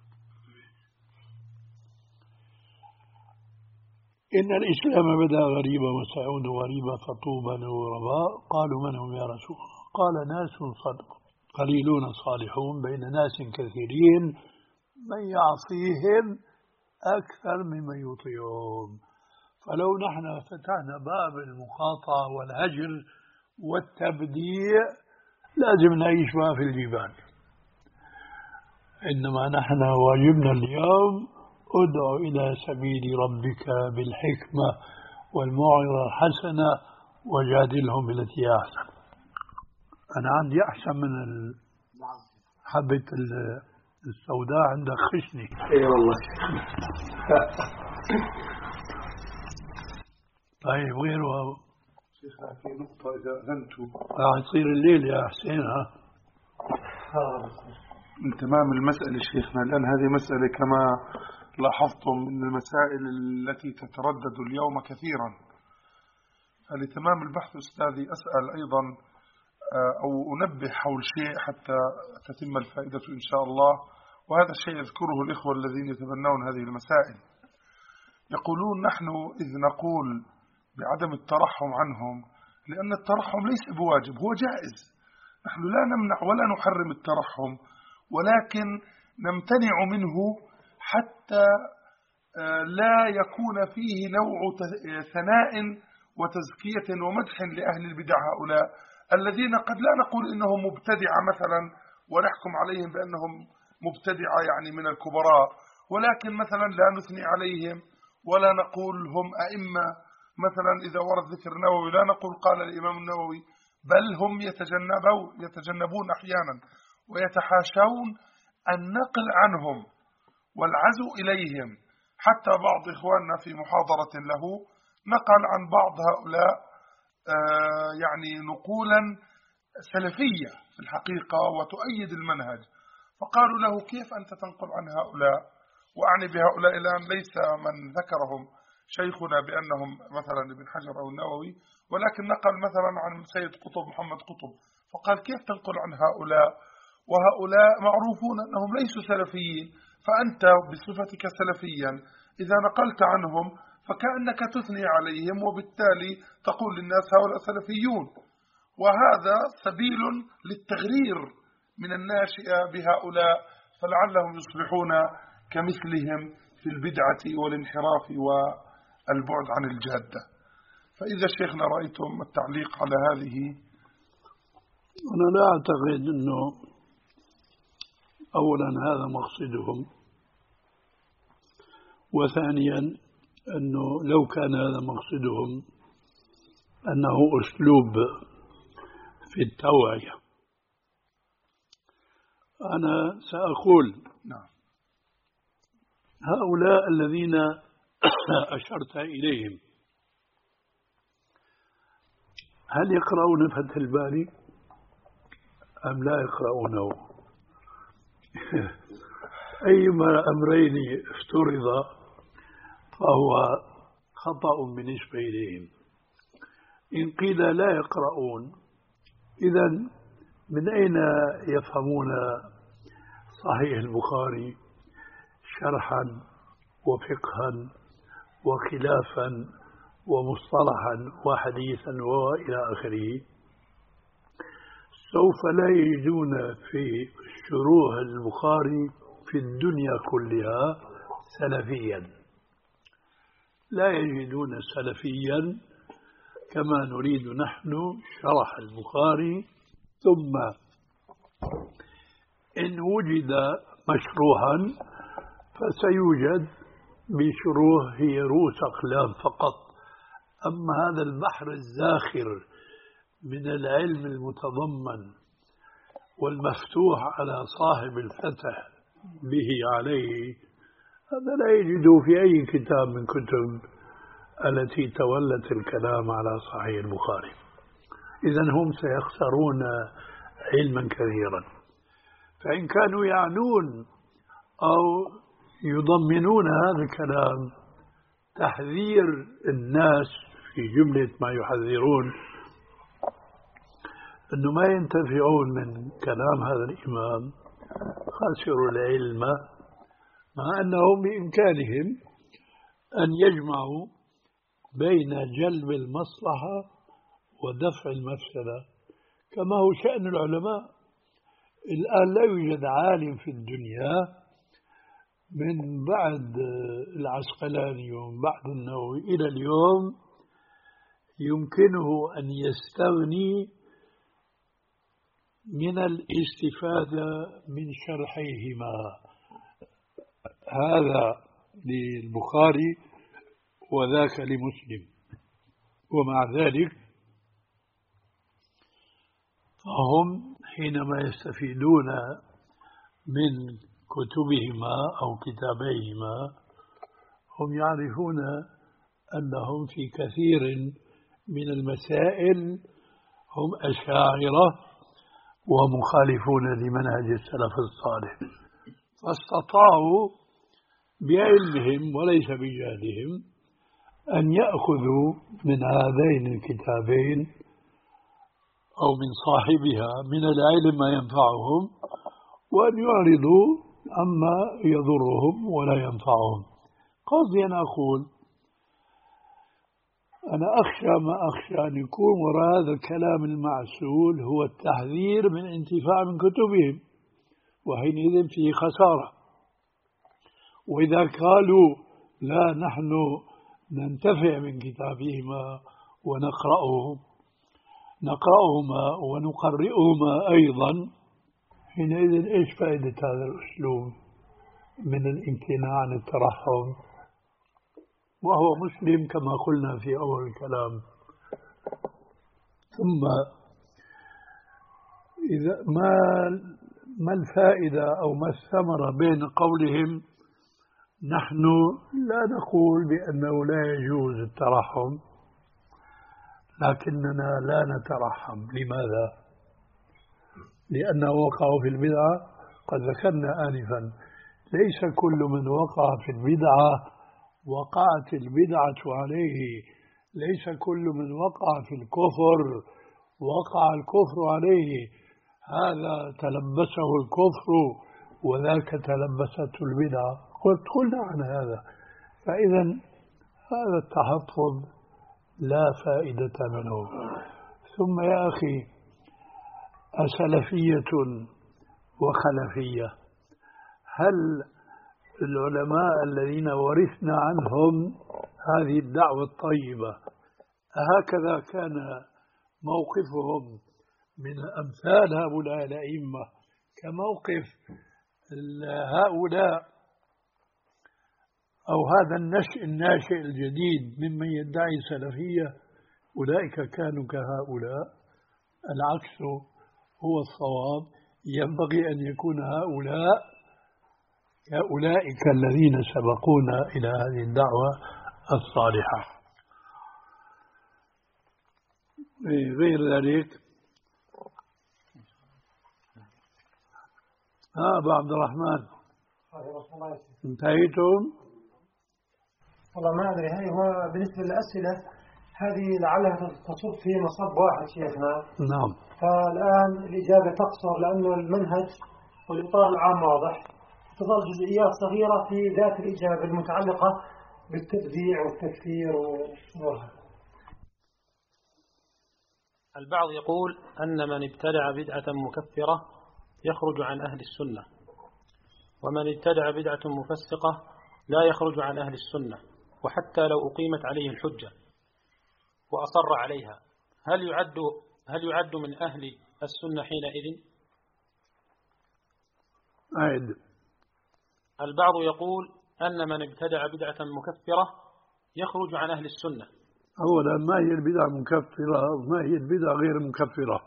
إن الإسلام بدأ غريبا وسيعود غريبا فطوبى للغرباء. قالوا: من هم يا رسول الله؟ قال: ناس صدق قليلون صالحون بين ناس كثيرين من يعصيهم أكثر ممن يطيعهم. فلو نحن فتحنا باب المقاطعة والهجر والتبديع لازم نعيش بقى في الجبال. إنما نحن واجبنا اليوم ادع إلى سبيل ربك بالحكمة والموعظة الحسنة وجادلهم بالتي هي أحسن. أنا عندي أحسن من حبة السوداء عندك خشني. اي والله. طيب غيره شيخنا في نقطة إذا أذنتوا راح يصير الليل يا حسين. ها من تمام المسألة شيخنا، لأن هذه مسألة كما لاحظتم من المسائل التي تتردد اليوم كثيرا. فلتمام البحث أستاذي أسأل أيضا أو أنبه حول شيء حتى تتم الفائدة إن شاء الله، وهذا الشيء يذكره الإخوة الذين يتبنون هذه المسائل. يقولون نحن إذ نقول بعدم الترحم عنهم لأن الترحم ليس بواجب، هو جائز، نحن لا نمنع ولا نحرم الترحم، ولكن نمتنع منه حتى لا يكون فيه نوع ثناء وتزكية ومدح لأهل البدع هؤلاء الذين قد لا نقول إنهم مبتدعة مثلا ونحكم عليهم بأنهم مبتدعة يعني من الكبراء، ولكن مثلا لا نثني عليهم ولا نقول هم أئمة. مثلا إذا ورد ذكر النووي لا نقول قال الإمام النووي، بل هم يتجنبون يتجنبون أحيانا ويتحاشون النقل عنهم والعزو إليهم. حتى بعض إخواننا في محاضرة له نقل عن بعض هؤلاء آه يعني نقولا سلفية في الحقيقة وتؤيد المنهج، فقالوا له كيف أنت تنقل عن هؤلاء؟ وأعني بهؤلاء الآن ليس من ذكرهم شيخنا بأنهم مثلا ابن حجر أو النووي، ولكن نقل مثلا عن سيد قطب محمد قطب، فقال كيف تنقل عن هؤلاء وهؤلاء معروفون أنهم ليسوا سلفيين، فأنت بصفتك سلفيا إذا نقلت عنهم فكأنك تثني عليهم وبالتالي تقول للناس هؤلاء سلفيون. وهذا سبيل للتغرير من الناشئة بهؤلاء فلعلهم يصبحون كمثلهم في البدعة والانحراف والبعد عن الجادة. فإذا شيخنا رأيتم التعليق على هذه. أنا لا أعتقد أنه أولا هذا مقصدهم، وثانيا أنه لو كان هذا مقصدهم أنه أسلوب في التوعية. أنا سأقول نعم. هؤلاء الذين أشرت إليهم هل يقرؤون فتح الباري أم لا يقرؤونه؟ أيما أمرين افترض فهو خطأ بالنسبة إليهم. إن قيل لا يقرؤون إذن من أين يفهمون صحيح البخاري شرحا وفقها وخلافا ومصطلحا وحديثا وإلى آخره؟ سوف لا يجدون في شروح البخاري في الدنيا كلها سلفيا، لا يجدون سلفيا كما نريد نحن شرح البخاري، ثم إن وجد مشروحا فسيوجد بشروح هي رؤوس أقلام فقط. أما هذا البحر الزاخر من العلم المتضمن والمفتوح على صاحب الفتح به عليه، هذا لا يجد في أي كتاب من كتب التي تولت الكلام على صحيح البخاري. إذن هم سيخسرون علما كثيرا. فإن كانوا يعنون أو يضمنون هذا الكلام تحذير الناس في جملة ما يحذرون أنه ما ينتفعون من كلام هذا الإمام، خسروا العلم، مع أنهم بإمكانهم أن يجمعوا بين جلب المصلحة ودفع المفسدة كما هو شأن العلماء. الآن لا يوجد عالم في الدنيا من بعد العسقلاني ومن بعد النووي إلى اليوم يمكنه أن يستغني من الاستفادة من شرحيهما، هذا للبخاري وذاك لمسلم. ومع ذلك فهم حينما يستفيدون من كتبهما أو كتابيهما هم يعرفون أنهم في كثير من المسائل هم أشاعرة ومخالفون لمنهج السلف الصالح، فاستطاعوا بعلمهم وليس بجهلهم أن يأخذوا من هذين الكتابين أو من صاحبها من العلم ما ينفعهم، وأن يعرضوا عما يضرهم ولا ينفعهم. قصدي أن أقول أنا أخشى ما أخشى أن يكون وراء هذا الكلام المعسول هو التحذير من انتفاع من كتبهم، وحينئذ فيه خسارة. وإذا قالوا لا نحن ننتفع من كتابهما ونقرأهم نقرأهما ونقرئهما أيضا، حينئذ إيش فائدة هذا الأسلوب من الامتناع عن الترحم وهو مسلم كما قلنا في أول الكلام؟ ثم إذا ما ما الفائدة أو ما الثمرة بين قولهم نحن لا نقول بأنه لا يجوز الترحم لكننا لا نترحم؟ لماذا؟ لأنه وقعوا في البدعة. قد ذكرنا آنفا ليس كل من وقع في البدعة وقعت البدعة عليه، ليس كل من وقع في الكفر وقع الكفر عليه، هذا تلبسه الكفر وذاك تلبسته البدعة. قلت قلنا عن هذا. فإذا هذا التحفظ لا فائدة منه. ثم يا أخي أسلفية وخلفية، هل العلماء الذين ورثنا عنهم هذه الدعوة الطيبة هكذا كان موقفهم من أمثال هؤلاء الأئمة كموقف هؤلاء أو هذا النشء الناشئ الجديد ممن يدعي سلفية؟ أولئك كانوا كهؤلاء؟ العكس هو الصواب. ينبغي أن يكون هؤلاء كأولئك الذين سبقونا إلى هذه الدعوة الصالحة. غير ذلك ها أبا عبد الرحمن انتهيتم؟ والله ما أدري. هاي هو بالنسبة للأسئلة هذه لعلها تصب في مصب واحد شيخنا. نعم. فالآن الإجابة تقصر لأنه المنهج والإطار العام واضح، تظل جزئيات صغيرة في ذات الإجابة المتعلقة بالتبديع والتكفير وغيرها. البعض يقول أن من ابتدع بدعة مكفرة يخرج عن أهل السنة، ومن ابتدع بدعة مفسقة لا يخرج عن أهل السنة، وحتى لو أقيمت عليه الحجة وأصر عليها هل يعد هل يعد من أهل السنة حينئذ؟ أعد. البعض يقول أن من ابتدع بدعة مكفرة يخرج عن أهل السنة. أولا ما هي البدعة المكفرة وما هي البدعة غير المكفرة؟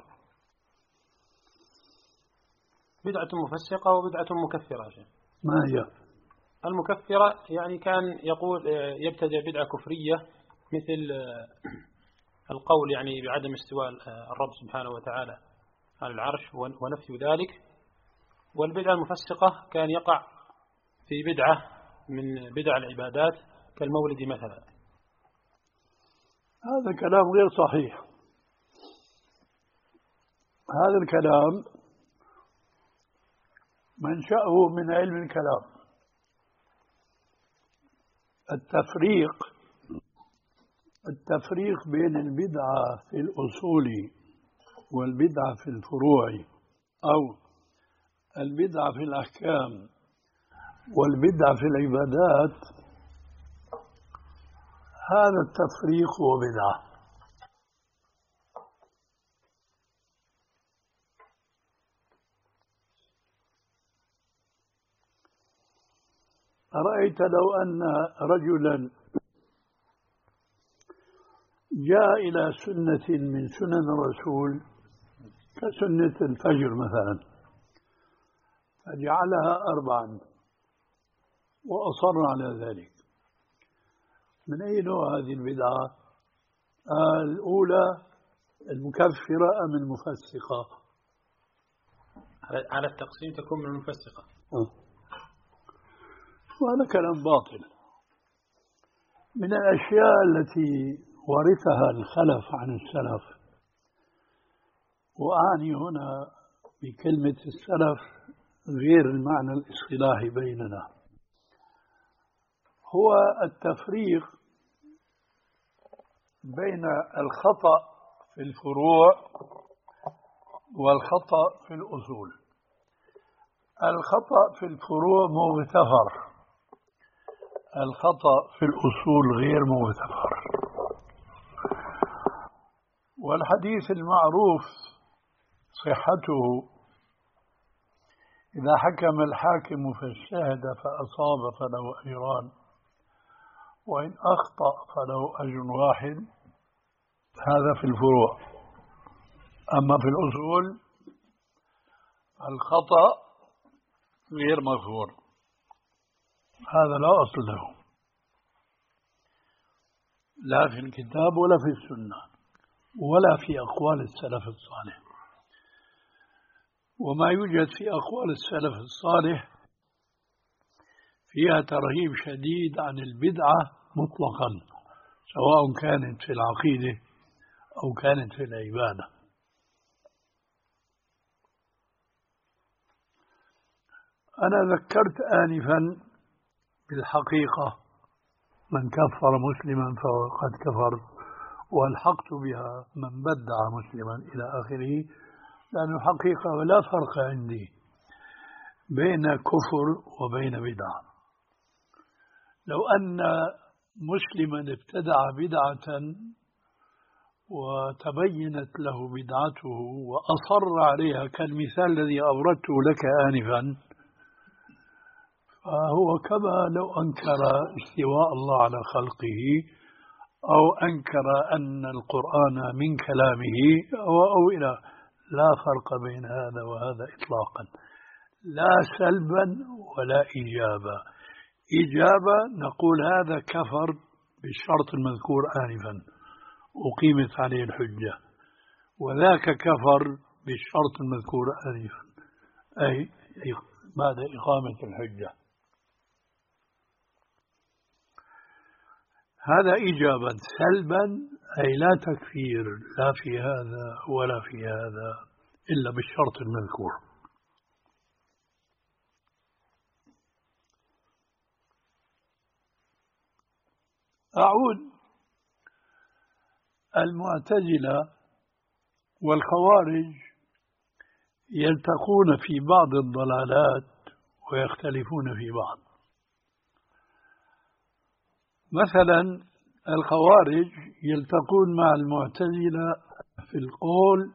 بدعة مفسقة وبدعة مكفرة. ما هي المكفرة؟ يعني كان يقول يبتدع بدعة كفرية مثل القول يعني بعدم استواء الرب سبحانه وتعالى على العرش ونفي ذلك. والبدعة المفسقة كان يقع في بدعة من بدع العبادات كالمولد مثلا. هذا كلام غير صحيح. هذا الكلام منشأه من علم الكلام. التفريق التفريق بين البدعة في الأصول والبدعة في الفروع، أو البدعة في الأحكام والبدعة في العبادات، هذا التفريق هو بدعة. أرأيت لو أن رجلا جاء إلى سنة من سنن الرسول كسنة الفجر مثلا فجعلها أربعا وأصر على ذلك، من أي نوع هذه البدعة؟ الأولى المكفرة أم المفسقة؟ على التقسيم تكون من المفسقة. وهذا كلام باطل. من الأشياء التي ورثها الخلف عن السلف، وأعني هنا بكلمة السلف غير المعنى الاصطلاحي بيننا، هو التفريق بين الخطأ في الفروع والخطأ في الأصول. الخطأ في الفروع مغتفر، الخطأ في الأصول غير مغتفر. والحديث المعروف صحته: إذا حكم الحاكم فاجتهد فأصاب فله أجران، وإن أخطأ فله أجر واحد. هذا في الفروع. أما في الأصول الخطأ غير مغفور، هذا لا أصل له، لا في الكتاب ولا في السنة ولا في أقوال السلف الصالح. وما يوجد في أقوال السلف الصالح فيها ترهيب شديد عن البدعة مطلقا، سواء كانت في العقيدة أو كانت في العبادة. أنا ذكرت آنفا بالحقيقة من كفر مسلما فقد كفر، والحقت بها من بدع مسلما إلى آخره، لأن الحقيقة لا فرق عندي بين كفر وبين بدعة. لو أن مسلما ابتدع بدعة وتبينت له بدعته وأصر عليها كالمثال الذي أوردته لك آنفا، فهو كما لو أنكر استواء الله على خلقه، أو أنكر أن القرآن من كلامه، أو, أو إلى لا فرق بين هذا وهذا إطلاقا، لا سلبا ولا إيجابا. إجابة نقول هذا كفر بالشرط المذكور آنفا أقيمت عليه الحجة، وذاك كفر بالشرط المذكور آنفا أي بعد إقامة الحجة. هذا إجابة. سلبا أي لا تكفير لا في هذا ولا في هذا إلا بالشرط المذكور. أعود: المعتزلة والخوارج يلتقون في بعض الضلالات ويختلفون في بعض. مثلا الخوارج يلتقون مع المعتزلة في القول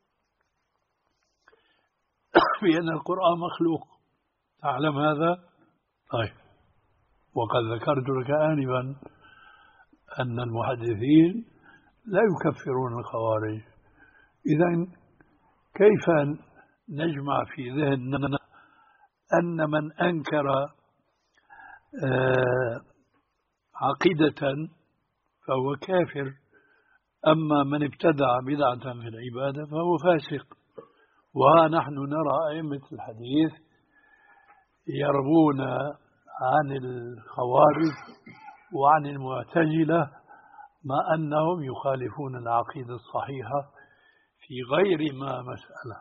بأن القرآن مخلوق. تعلم هذا؟ طيب، وقد ذكرت لك آنفا أن المحدثين لا يكفرون الخوارج. إذن كيف نجمع في ذهننا أن من أنكر آه عقيدة فهو كافر، أما من ابتدع بدعة في العبادة فهو فاسق؟ ونحن نرى أئمة الحديث يروون عن الخوارج وعن المعتزلة ما أنهم يخالفون العقيدة الصحيحة في غير ما مسألة.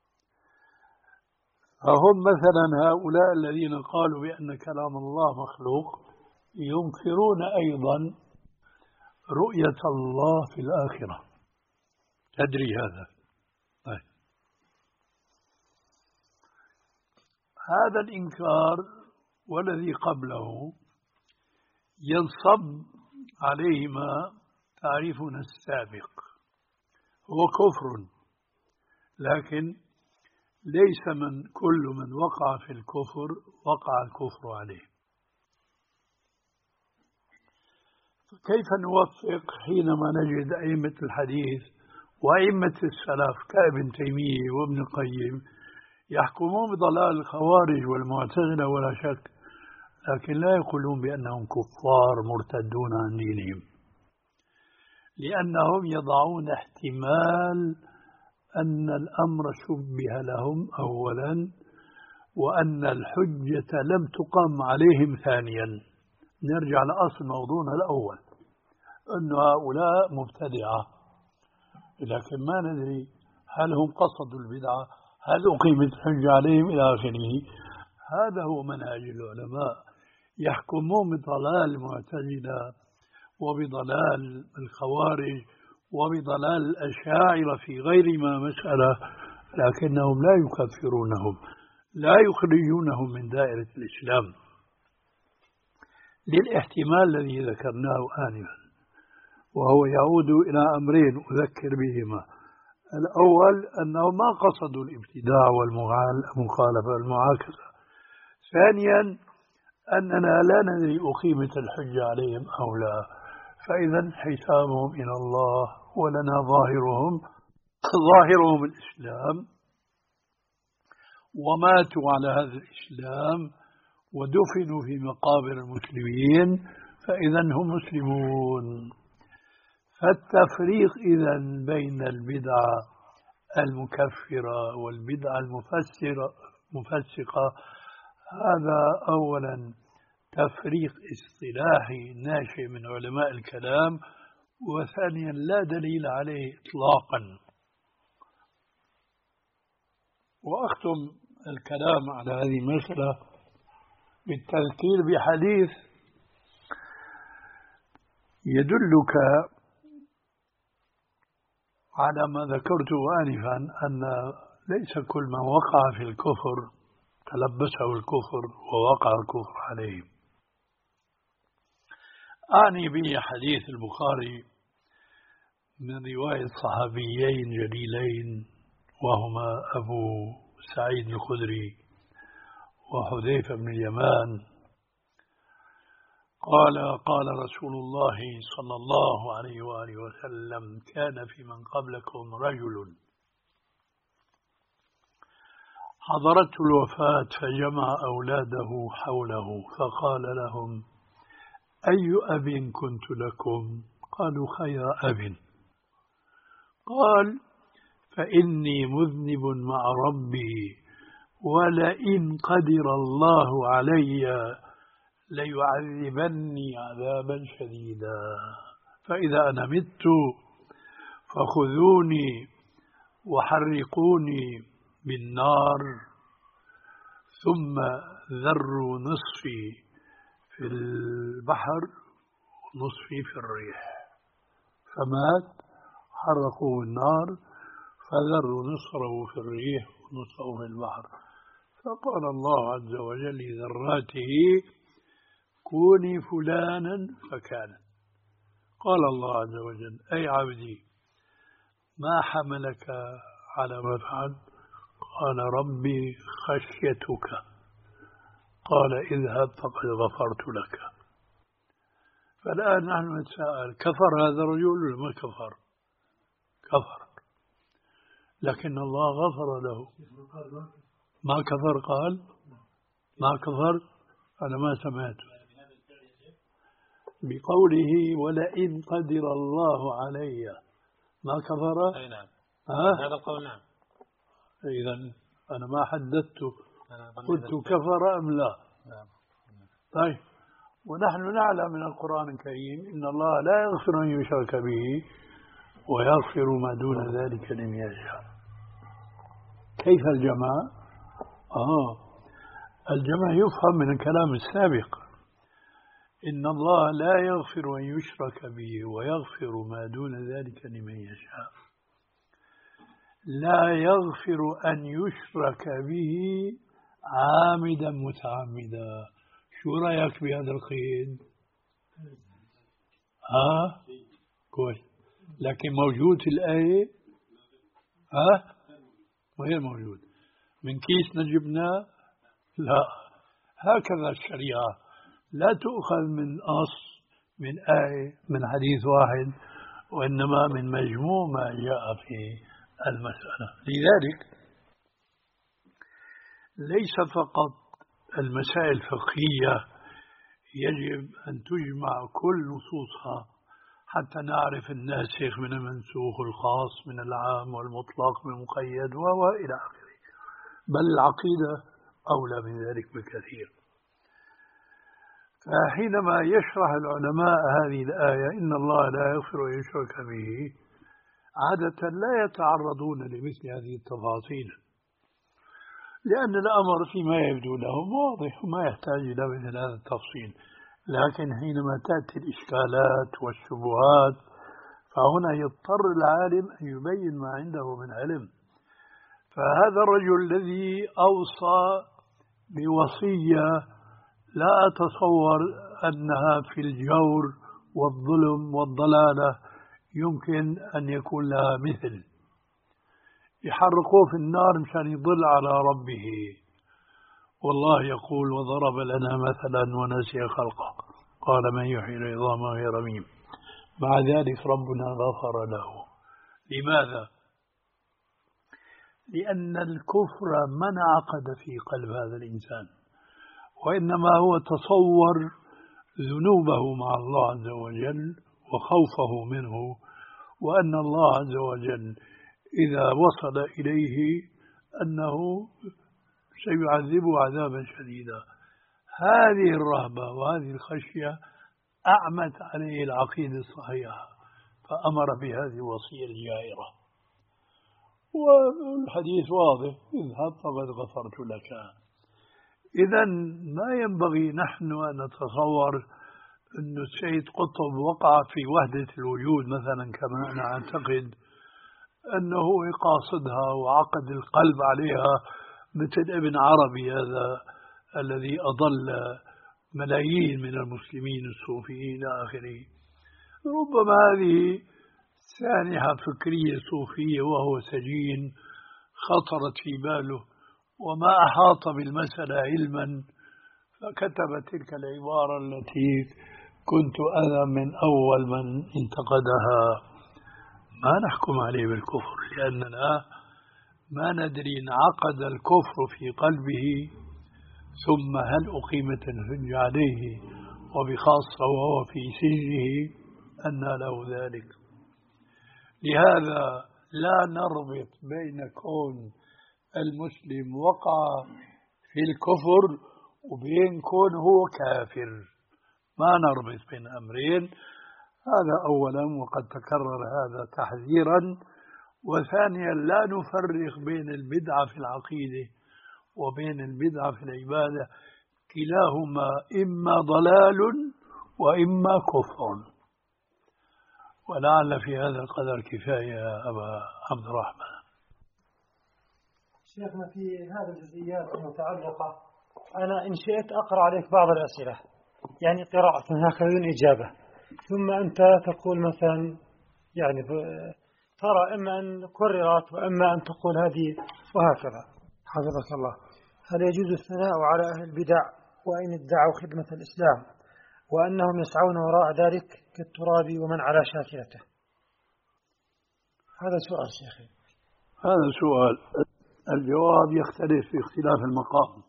فهم مثلا هؤلاء الذين قالوا بأن كلام الله مخلوق ينكرون أيضا رؤية الله في الآخرة. تدري هذا؟ طيب. هذا الإنكار والذي قبله ينصب عليهما تعريفنا السابق، هو كفر، لكن ليس من كل من وقع في الكفر وقع الكفر عليه. كيف نوفق حينما نجد أئمة الحديث وأئمة السلف كابن تيمية وابن القيم يحكمون بضلال الخوارج والمعتزلة ولا شك، لكن لا يقولون بأنهم كفار مرتدون عن دينهم، لأنهم يضعون احتمال أن الأمر شبه لهم أولا، وأن الحجة لم تقام عليهم ثانيا. نرجع لأصل موضوعنا الأول، أن هؤلاء مبتدعة، لكن ما ندري هل هم قصدوا البدعة، هل أقيمت الحجة عليهم إلى آخره. هذا هو منهج العلماء، يحكمون بضلال المعتزلة وبضلال الخوارج وبضلال الأشاعرة في غير ما مسألة، لكنهم لا يكفرونهم، لا يخرجونهم من دائرة الإسلام، للاحتمال الذي ذكرناه آنفا، وهو يعود إلى أمرين أذكر بهما. الأول أنه ما قصدوا الابتداع والمخالفة والمعاكسة. ثانيا أننا لا ندري أقيمت الحجة عليهم أو لا، فإذا حسابهم إلى الله، ولنا ظاهرهم ظاهرهم الإسلام، وماتوا على هذا الإسلام ودفنوا في مقابر المسلمين، فإذا هم مسلمون. فالتفريق إذن بين البدعة المكفرة والبدعة المفسرة مفسقة، هذا أولا تفريق اصطلاحي ناشئ من علماء الكلام، وثانيا لا دليل عليه إطلاقا. وأختم الكلام على هذه المسألة بالتذكير بحديث يدلك على ما ذكرته آنفا، أن ليس كل من وقع في الكفر تلبسه الكفر ووقع الكفر عليه. أعني به حديث البخاري من رواية صحابيين جليلين، وهما أبو سعيد الخدري وحذيفة بن اليمان، قال قال رسول الله صلى الله عليه وآله وسلم: كان في من قبلكم رجل حضرته الوفاة فجمع أولاده حوله فقال لهم: أي أب كنت لكم؟ قالوا: خير أب. قال: فإني مذنب مع ربي، ولئن قدر الله علي ليعذبني عذابا شديدا، فإذا أنا مت فخذوني وحرقوني بالنار، ثم ذروا نصفي في البحر ونصفي في الريح. فمات، حرقوه النار، فذروا نصره في الريح ونصره في البحر. فقال الله عز وجل لذراته: كوني فلانا فكانت. قال الله عز وجل: أي عبدي ما حملك على ما فعلت؟ قال: ربي خشيتك. قال: اذهب فقد غفرت لك. فالآن نحن نتساءل: كفر هذا الرجل ولا ما كفر؟ كفر، لكن الله غفر له. ما كفر؟ قال ما كفر. أنا ما سمعت بقوله ولئن قدر الله علي، ما كفر؟ أي نعم. ها؟ هذا القول نعم. إذن أنا ما حددت قلت كفر أم لا. طيب، ونحن نعلم من القرآن الكريم إن الله لا يغفر أن يشرك به ويغفر ما دون ذلك لمن يشاء. كيف الجمع؟ آه الجمع يفهم من الكلام السابق، إن الله لا يغفر أن يشرك به ويغفر ما دون ذلك لمن يشاء. لا يغفر أن يشرك به عامدا متعمدا. شو رأيك بهذا القيد؟ ها؟ كويس. لكن موجود في الآية؟ ها؟ غير موجود. من كيس نجبنا؟ لا. هكذا الشريعة لا تؤخذ من أصل، من آية، من حديث واحد، وإنما من مجموع ما جاء في المسألة. لذلك ليس فقط المسائل الفقهية يجب أن تجمع كل نصوصها حتى نعرف الناسخ من المنسوخ، الخاص من العام، والمطلق من المقيد، وإلى آخره. بل العقيدة أولى من ذلك بكثير. فحينما يشرح العلماء هذه الآية إن الله لا يغفر أن يشرك به، عادة لا يتعرضون لمثل هذه التفاصيل، لأن الأمر فيما يبدو لهم واضح وما يحتاج إلى مثل هذا التفصيل. لكن حينما تأتي الإشكالات والشبهات فهنا يضطر العالم أن يبين ما عنده من علم. فهذا الرجل الذي أوصى بوصية لا أتصور أنها في الجور والظلم والضلالة يمكن أن يكون لها مثل، يحرقوه في النار مشان يضل على ربه. والله يقول وضرب لنا مثلا ونسي خلقه قال من يحيي العظام وهي رميم. مع ذلك ربنا غفر له. لماذا؟ لأن الكفر ما انعقد في قلب هذا الإنسان، وإنما هو تصور ذنوبه مع الله عز وجل وخوفه منه، وأن الله عز وجل إذا وصل إليه أنه سيعذبه عذابا شديدا. هذه الرهبة وهذه الخشية أعمت عليه العقيدة الصحيحة، فأمر بهذه الوصية الجائرة. والحديث واضح: اذهب فقد غفرت لك. إذا ما ينبغي نحن أن نتصور أن السيد قطب وقع في وحدة الوجود مثلا، كما أنا أعتقد أنه قاصدها وعقد القلب عليها مثل ابن عربي هذا الذي أضل ملايين من المسلمين الصوفيين إلى آخره. ربما هذه سانحة فكرية صوفية وهو سجين خطرت في باله وما أحاط بالمسألة علما، فكتب تلك العبارة التي كنت أنا من أول من انتقدها. ما نحكم عليه بالكفر، لأننا ما ندري إن عقد الكفر في قلبه ثم هل أقيمت الحجة عليه، وبخاصة وهو في سجنه أن له ذلك. لهذا لا نربط بين كون المسلم وقع في الكفر وبين كون هو كافر، ما نربط بين أمرين. هذا أولا، وقد تكرر هذا تحذيرا. وثانيا لا نفرق بين البدعة في العقيدة وبين البدعة في العبادة، كلاهما إما ضلال وإما كفر. ولعل في هذا القدر كفاية يا أبا عبد الرحمن. شيخنا في هذه الجزئيات المتعلقة أنا إن شئت أقرأ عليك بعض الأسئلة، يعني قراءة هكذا بدون إجابة، ثم أنت تقول مثلا يعني ترى إما أن كررت وإما أن تقول هذه، وهكذا. حفظك الله. هل يجوز الثناء على أهل البدع وإن ادعوا خدمة الإسلام وأنهم يسعون وراء ذلك كالتراب ومن على شاكلته؟ هذا سؤال شيخي. هذا سؤال، الجواب يختلف في اختلاف المقام.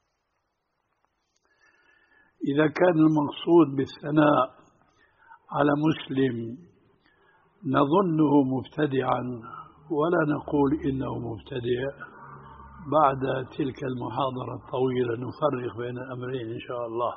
إذا كان المقصود بالثناء على مسلم نظنه مبتدعا ولا نقول إنه مبتدع، بعد تلك المحاضرة الطويلة نفرق بين الأمرين إن شاء الله.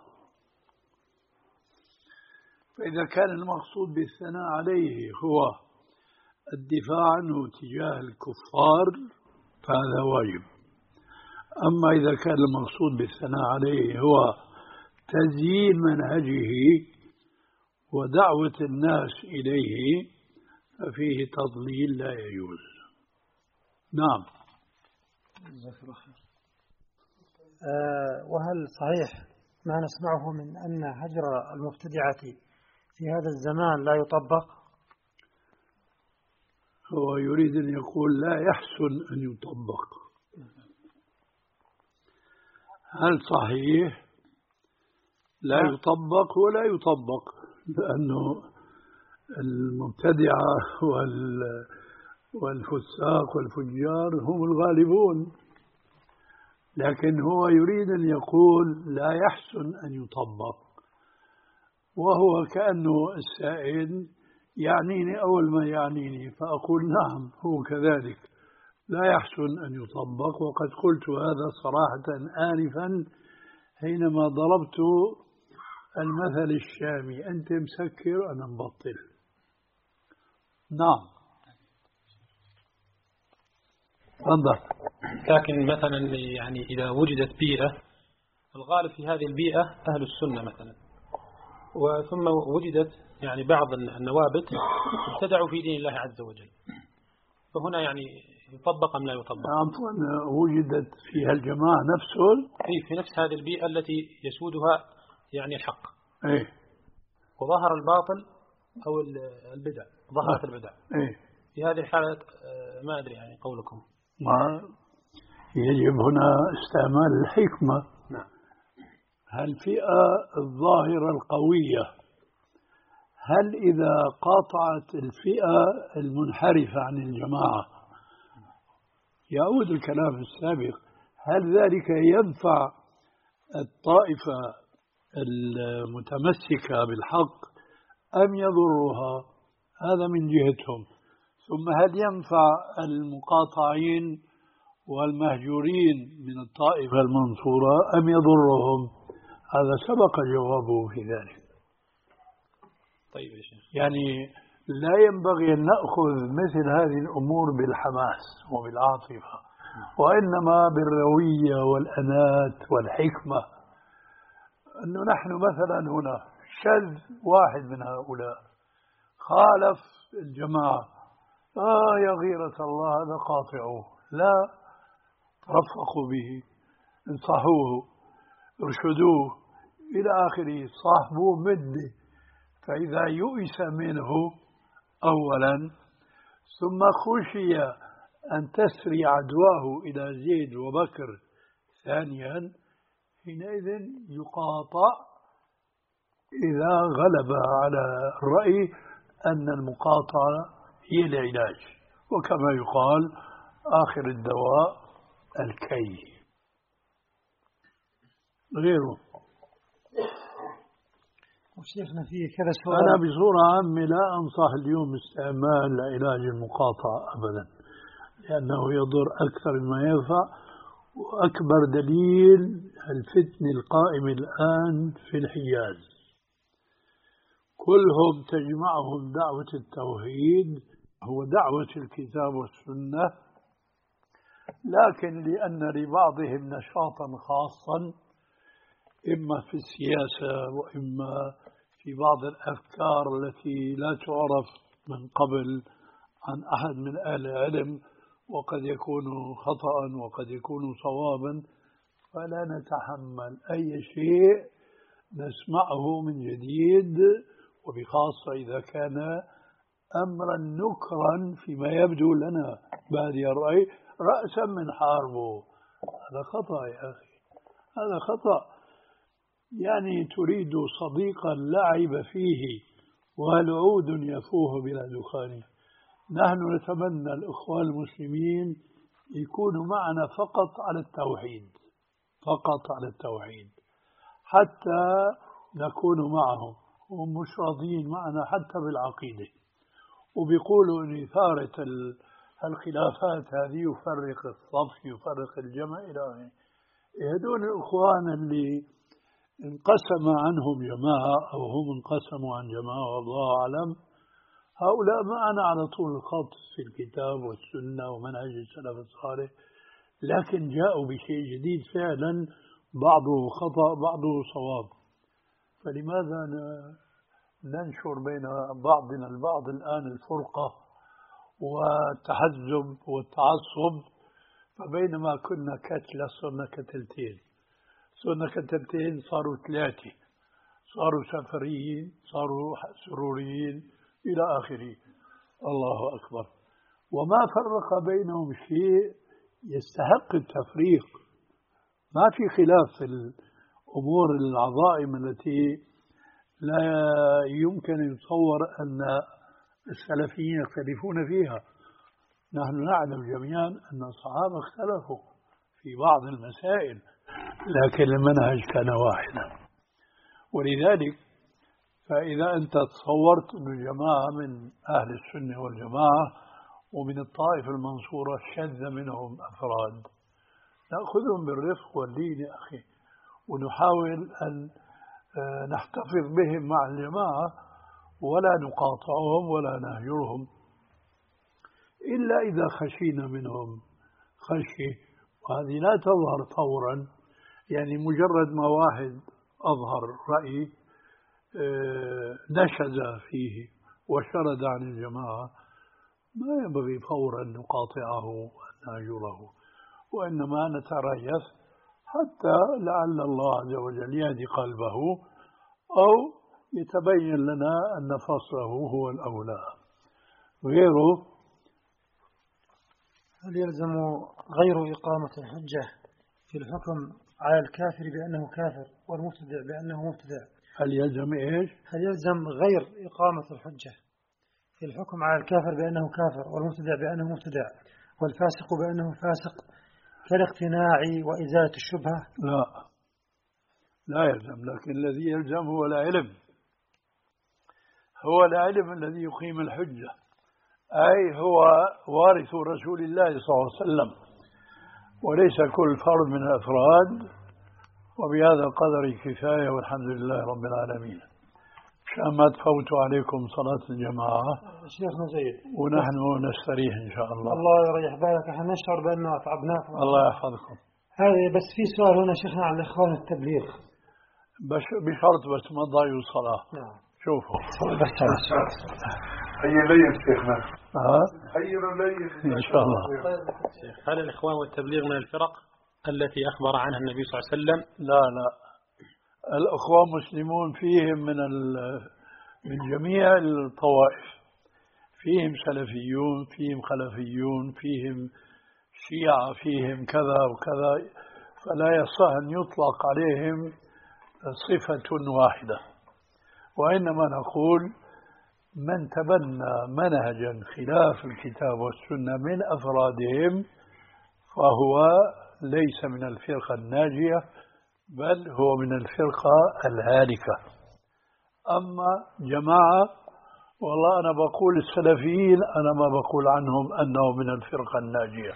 فإذا كان المقصود بالثناء عليه هو الدفاع عنه تجاه الكفار فهذا واجب. أما إذا كان المقصود بالثناء عليه هو تزيين منهجه ودعوة الناس إليه ففيه تضليل لا يجوز. نعم. أه وهل صحيح ما نسمعه من أن هجر المبتدعة في هذا الزمان لا يطبق؟ هو يريد أن يقول لا يحسن أن يطبق. هل صحيح لا يطبق؟ ولا يطبق، لأنه المبتدعة والفساق والفجار هم الغالبون، لكن هو يريد أن يقول لا يحسن أن يطبق، وهو كأنه السائل يعنيني أول ما يعنيني فأقول نعم هو كذلك لا يحسن أن يطبق. وقد قلت هذا صراحة آنفا حينما ضربت المثل الشامي: أنت مسكر أنا مبطل. نعم تفضل. لكن مثلا يعني إذا وجدت بيئة، الغالب في هذه البيئة أهل السنة مثلا، وثم وجدت يعني بعض النوابت ابتدعوا في دين الله عز وجل، فهنا يعني يطبق أم لا يطبق؟ عفوا، وجدت فيها الجماعة نفسه أي في نفس هذه البيئة التي يسودها يعني الحق، أي وظهر الباطل أو البدع، ظهرت البدع. أي في هذه الحالة ما أدري يعني قولكم. ما يجب هنا استعمال الحكمة. نعم. هالفئة الظاهرة القوية هل إذا قاطعت الفئة المنحرفة عن الجماعة، يعود الكلام السابق، هل ذلك ينفع الطائفة المتمسكة بالحق أم يضرها؟ هذا من جهتهم. ثم هل ينفع المقاطعين والمهجورين من الطائفة المنصورة أم يضرهم؟ هذا سبق جوابه في ذلك. طيب يا شيخ، يعني لا ينبغي أن نأخذ مثل هذه الأمور بالحماس وبالعاطفة، وإنما بالروية والأنات والحكمة. أنه نحن مثلا هنا شذ واحد من هؤلاء خالف الجماعة، آه يا غيرة الله هذا قاطعوه، لا، رفقوا به، انصحوه، ارشدوه إلى آخره، صاحبوه مده. فإذا يؤس منه أولا ثم خشي أن تسري عدواه إلى زيد وبكر ثانيا، حينئذ يقاطع إذا غلب على الرأي أن المقاطعة هي العلاج، وكما يقال آخر الدواء الكي. غيره وشيخنا فيه كذا سؤال. أنا بصورة عامة لا أنصح اليوم استعمال علاج المقاطعة أبدا، لأنه يضر أكثر مما ينفع. وأكبر دليل الفتن القائم الآن في الحجاز، كلهم تجمعهم دعوة التوحيد، هو دعوة الكتاب والسنة، لكن لأن لبعضهم نشاطا خاصا إما في السياسة وإما في بعض الأفكار التي لا تعرف من قبل عن أحد من أهل العلم، وقد يكون خطأ وقد يكون صوابا، فلا نتحمل أي شيء نسمعه من جديد، وبخاصة إذا كان أمرا نكرا فيما يبدو لنا بادي الرأي رأسا من حاربه. هذا خطأ يا أخي، هذا خطأ. يعني تريد صديقا لا عيب فيه والعود يفوه بلا دخان. نحن نتمنى الإخوان المسلمين يكونوا معنا فقط على التوحيد، فقط على التوحيد، حتى نكون معهم. هم مش راضيين معنا حتى بالعقيدة، وبيقولوا أن إثارة الخلافات هذه يفرق الصف، يفرق الجمع إلى آخره. هذول الإخوان اللي انقسم عنهم جماعة أو هم انقسموا عن جماعة والله أعلم، هؤلاء معنا على طول الخط في الكتاب والسنة ومنهج السلف الصالح، لكن جاءوا بشيء جديد فعلا، بعضه خطأ بعضه صواب. فلماذا ننشر بين بعضنا البعض الآن الفرقة والتحزب والتعصب؟ فبينما كنا كتلة صرنا كتلتين، صرنا كتلتين صاروا ثلاثة، صاروا سفريين، صاروا سروريين إلى آخره. الله أكبر. وما فرق بينهم شيء يستحق التفريق. ما في خلاف في الأمور العظائم التي لا يمكن أن يتصور أن السلفيين يختلفون فيها. نحن نعلم جميعا أن الصحابة اختلفوا في بعض المسائل، لكن المنهج كان واحدا. ولذلك فإذا أنت تصورت أن جماعة من أهل السنة والجماعة ومن الطائفة المنصورة شذ منهم أفراد، نأخذهم بالرفق واللين يا أخي، ونحاول أن نحتفظ بهم مع الجماعة ولا نقاطعهم ولا نهجرهم، إلا إذا خشينا منهم خشية، وهذه لا تظهر فورا. يعني مجرد ما واحد أظهر رأي نشز فيه وشرد عن الجماعة ما ينبغي فورا نقاطعه ونهجره، وإنما نتريث حتى لعل الله عز وجل يهدي قلبه أو يتبين لنا أن فصله هو الأولى. غيره هل يلزم غير إقامة الحجة في الحكم على الكافر بأنه كافر والمبتدع بأنه مبتدع؟ هل يلزم إيش؟ هل يلزم غير إقامة الحجة في الحكم على الكافر بأنه كافر والمبتدع بأنه مبتدع والفاسق بأنه فاسق كالاقتناع وإزالة الشبهة؟ لا لا يلزم، لكن الذي يلزم هو العلم، هو العلم الذي يقيم الحجة، أي هو وارث رسول الله صلى الله عليه وسلم، وليس كل فرد من الأفراد. وبهذا القدر كفاية والحمد لله رب العالمين. عشان ما تفوتوا عليكم صلاة الجماعة شيخنا زيد ونحن نستريح إن شاء الله. الله يريح بالك، احنا نشعر بأننا تعبناكم. الله يحفظكم. هذه بس في سؤال هنا شيخنا عن الإخوان التبليغ، بشرط بس ما تضيعوا الصلاة. نعم شوفوا بس هيا لين شيخنا، ها هيا لين إن شاء الله. شيخ، هل الإخوان والتبليغ من الفرق التي أخبر عنها النبي صلى الله عليه وسلم؟ لا لا، الأخوان مسلمون فيهم من من جميع الطوائف، فيهم سلفيون، فيهم خلفيون، فيهم شيعة، فيهم كذا وكذا، فلا يصح أن يطلق عليهم صفة واحدة. وإنما نقول من تبنى منهجا خلاف الكتاب والسنة من أفرادهم فهو ليس من الفرقة الناجية، بل هو من الفرقة الهالكة. أما جماعة، والله أنا بقول السلفيين، أنا ما بقول عنهم أنه من الفرقة الناجية.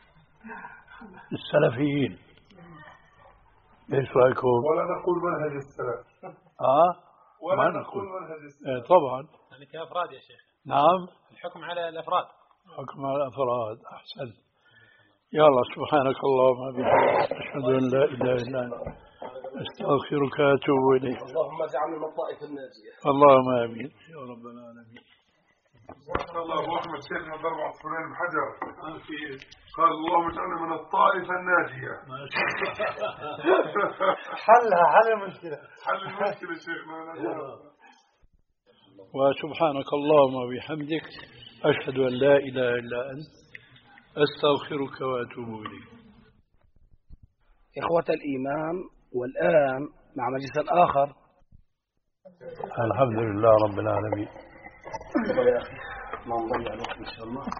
السلفيين ايش رايكم؟ ولا نقول منهج السلف. اه ولا نقول منهج السلف. إيه طبعا. يعني كأفراد يا شيخ. نعم. الحكم على الأفراد. حكم على الأفراد. أحسن. يا الله سبحانك اللهم وبحمدك أشهد أن لا إله إلا أنت أستغفرك وأتوب إليك. اللهم اجعلنا من الطائفة الناجية. اللهم آمين يا رب العالمين. سبحان الله. أبو أحمد شيخنا ضرب عصفورين بحجر، قال اللهم اجعلنا من الطائفة الناجية. حلها حل المشكلة، حل المشكلة شيخنا. وسبحانك اللهم وبحمدك أشهد أن لا إله إلا أنت أستغفرك وأتوب إليك. إخوة الإيمان، والآن مع مجلس آخر. الحمد لله رب العالمين. يا أخي ما نضيع الوقت إن شاء الله.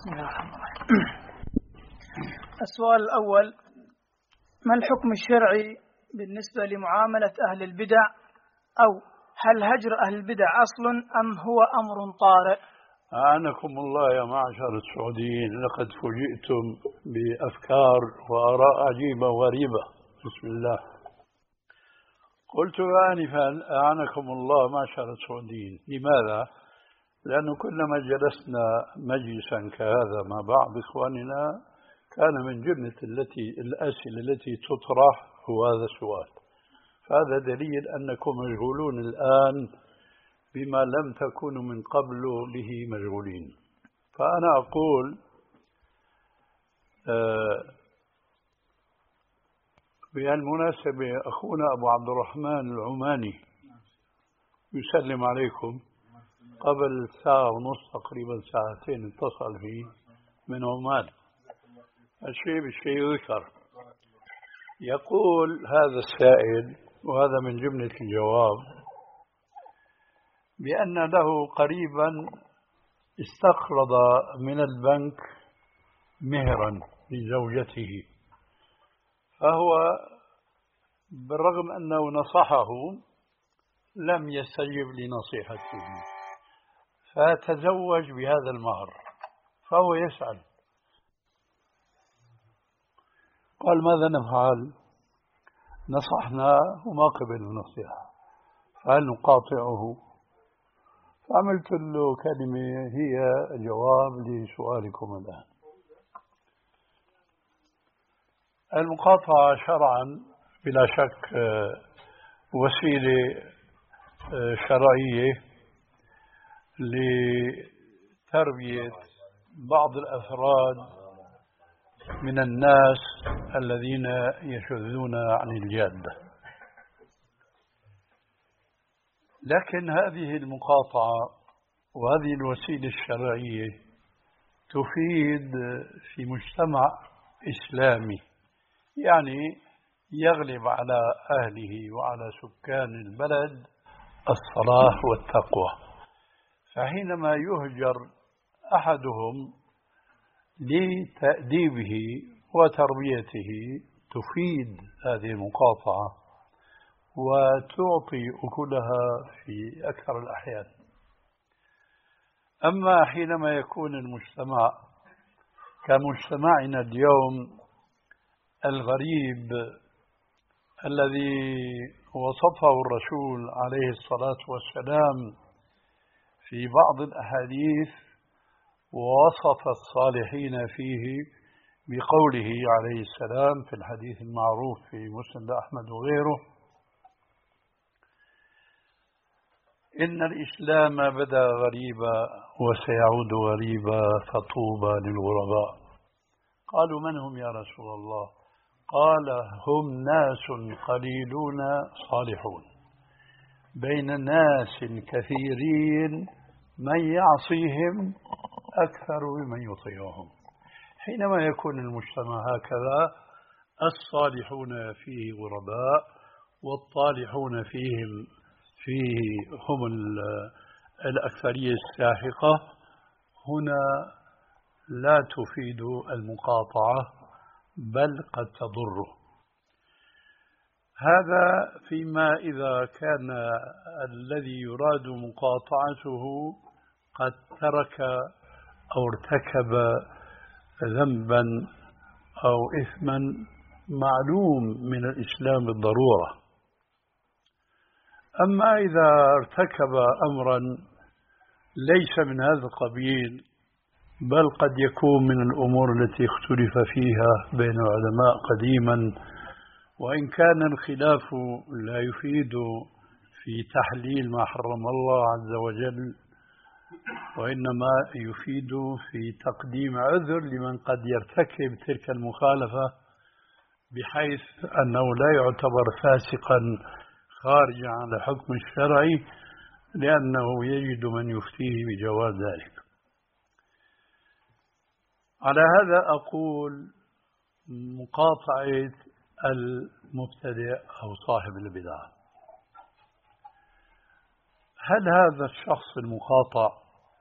السؤال الأول: ما الحكم الشرعي بالنسبة لمعاملة أهل البدع؟ أو هل هجر أهل البدع أصل أم هو أمر طارئ؟ أعانكم الله يا معشر السعوديين، لقد فوجئتم بأفكار وآراء عجيبة وغريبة. بسم الله. قلت آنفا أعانكم الله معشر السعوديين. لماذا؟ لأنه كلما جلسنا مجلسا كهذا مع بعض إخواننا كان من جملة التي الأسئلة التي تطرح هو هذا السؤال، فهذا دليل أنكم مشغولون الآن بما لم تكونوا من قبل به مشغولين. فأنا أقول آه بالمناسبة أخونا أبو عبد الرحمن العماني يسلم عليكم، قبل ساعة ونص تقريبا ساعتين اتصل فيه من عمان، الشيء بالشيء ذكر. يقول هذا السائل، وهذا من جملة الجواب، بأن له قريبا استقرض من البنك مهرا لزوجته، فهو بالرغم أنه نصحه لم يستجب لنصيحته فتزوج بهذا المهر، فهو يسأل قال ماذا نفعل؟ نصحنا وما قبل النصيحة، فهل نقاطعه؟ فعملت له كلمة هي جواب لسؤالكم الآن. المقاطعة شرعا بلا شك وسيلة شرعية لتربية بعض الأفراد من الناس الذين يشذون عن الجادة، لكن هذه المقاطعة وهذه الوسيلة الشرعية تفيد في مجتمع إسلامي، يعني يغلب على أهله وعلى سكان البلد الصلاح والتقوى. فحينما يهجر أحدهم لتأديبه وتربيته تفيد هذه المقاطعة وتعطي أكلها في أكثر الأحيان. أما حينما يكون المجتمع كمجتمعنا اليوم الغريب الذي وصفه الرسول عليه الصلاة والسلام في بعض الأحاديث ووصف الصالحين فيه بقوله عليه السلام في الحديث المعروف في مسند أحمد وغيره: إن الإسلام بدأ غريبا وسيعود غريبا فطوبى للغرباء. قالوا من هم يا رسول الله؟ قال هم ناس قليلون صالحون بين ناس كثيرين من يعصيهم أكثر ممن يطيعهم. حينما يكون المجتمع هكذا الصالحون فيه غرباء والطالحون فيهم فيه هم الأكثرية الساحقة، هنا لا تفيد المقاطعة بل قد تضره. هذا فيما إذا كان الذي يراد مقاطعته قد ترك أو ارتكب ذنبا أو إثما معلوم من الإسلام بالضرورة. أما إذا ارتكب أمرا ليس من هذا القبيل بل قد يكون من الأمور التي اختلف فيها بين العلماء قديما، وإن كان الخلاف لا يفيد في تحليل ما حرم الله عز وجل، وإنما يفيد في تقديم عذر لمن قد يرتكب تلك المخالفة بحيث أنه لا يعتبر فاسقا خارجا عن الحكم الشرعي لأنه يجد من يفتيه بجواز ذلك. على هذا أقول مقاطعة المبتدئ أو صاحب البدعة، هل هذا الشخص المقاطع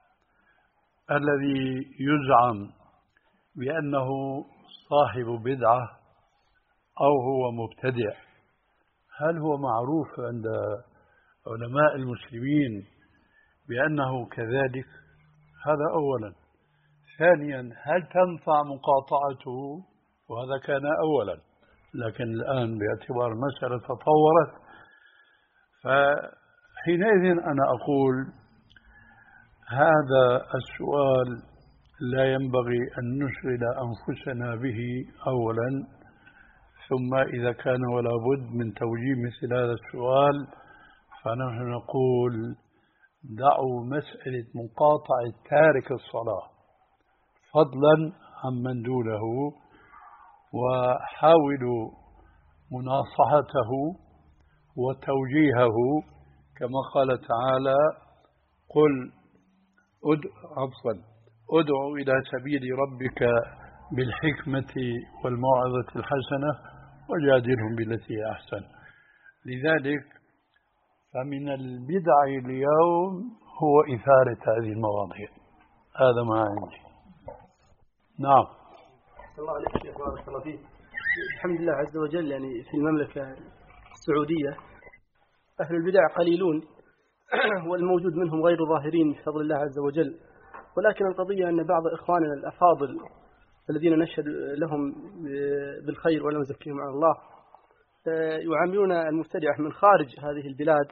الذي يزعم بأنه صاحب بدعة أو هو مبتدع هل هو معروف عند علماء المسلمين بأنه كذلك؟ هذا أولا. ثانيا، هل تنفع مقاطعته؟ وهذا كان أولا، لكن الآن باعتبار المسألة تطورت، فحينئذ أنا أقول هذا السؤال لا ينبغي أن نشغل أنفسنا به أولا، ثم إذا كان ولا بد من توجيه مثل هذا السؤال فنحن نقول دعوا مسألة مقاطعة تارك الصلاة فضلا عمن دونه، وحاولوا مناصحته وتوجيهه كما قال تعالى: قل عفوا ادعو إلى سبيل ربك بالحكمة والموعظة الحسنة وجادلهم بالتي هي أحسن. لذلك فمن البدع اليوم هو إثارة هذه المواضيع. هذا ما عندي. نعم. الله عليك شيخ، بارك الله فيك. الحمد لله عز وجل، يعني في المملكة السعودية أهل البدع قليلون والموجود منهم غير ظاهرين بفضل الله عز وجل، ولكن القضية أن بعض إخواننا الأفاضل الذين نشهد لهم بالخير ولا نزكيهم على الله يعاملون المبتدعة من خارج هذه البلاد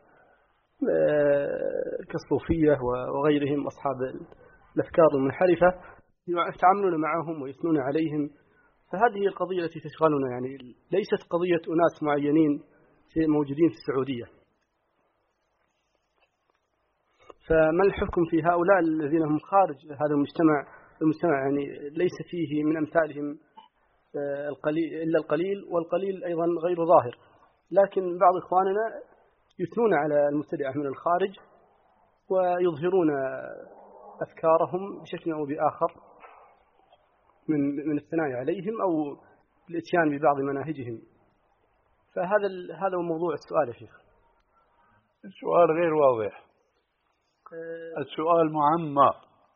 كالصوفية وغيرهم أصحاب الأفكار المنحرفة، يتعاملون معهم ويثنون عليهم. فهذه القضية التي تشغلنا، يعني ليست قضية أناس معينين موجودين في السعودية. فما الحكم في هؤلاء الذين هم خارج هذا المجتمع المجتمع يعني ليس فيه من أمثالهم القليل إلا القليل، والقليل أيضا غير ظاهر، لكن بعض إخواننا يثنون على المبتدعة من الخارج ويظهرون أفكارهم بشكل أو بآخر من من الثناء عليهم أو الاتيان ببعض مناهجهم. فهذا هذا هو موضوع السؤال يا شيخ. السؤال غير واضح. السؤال معمى.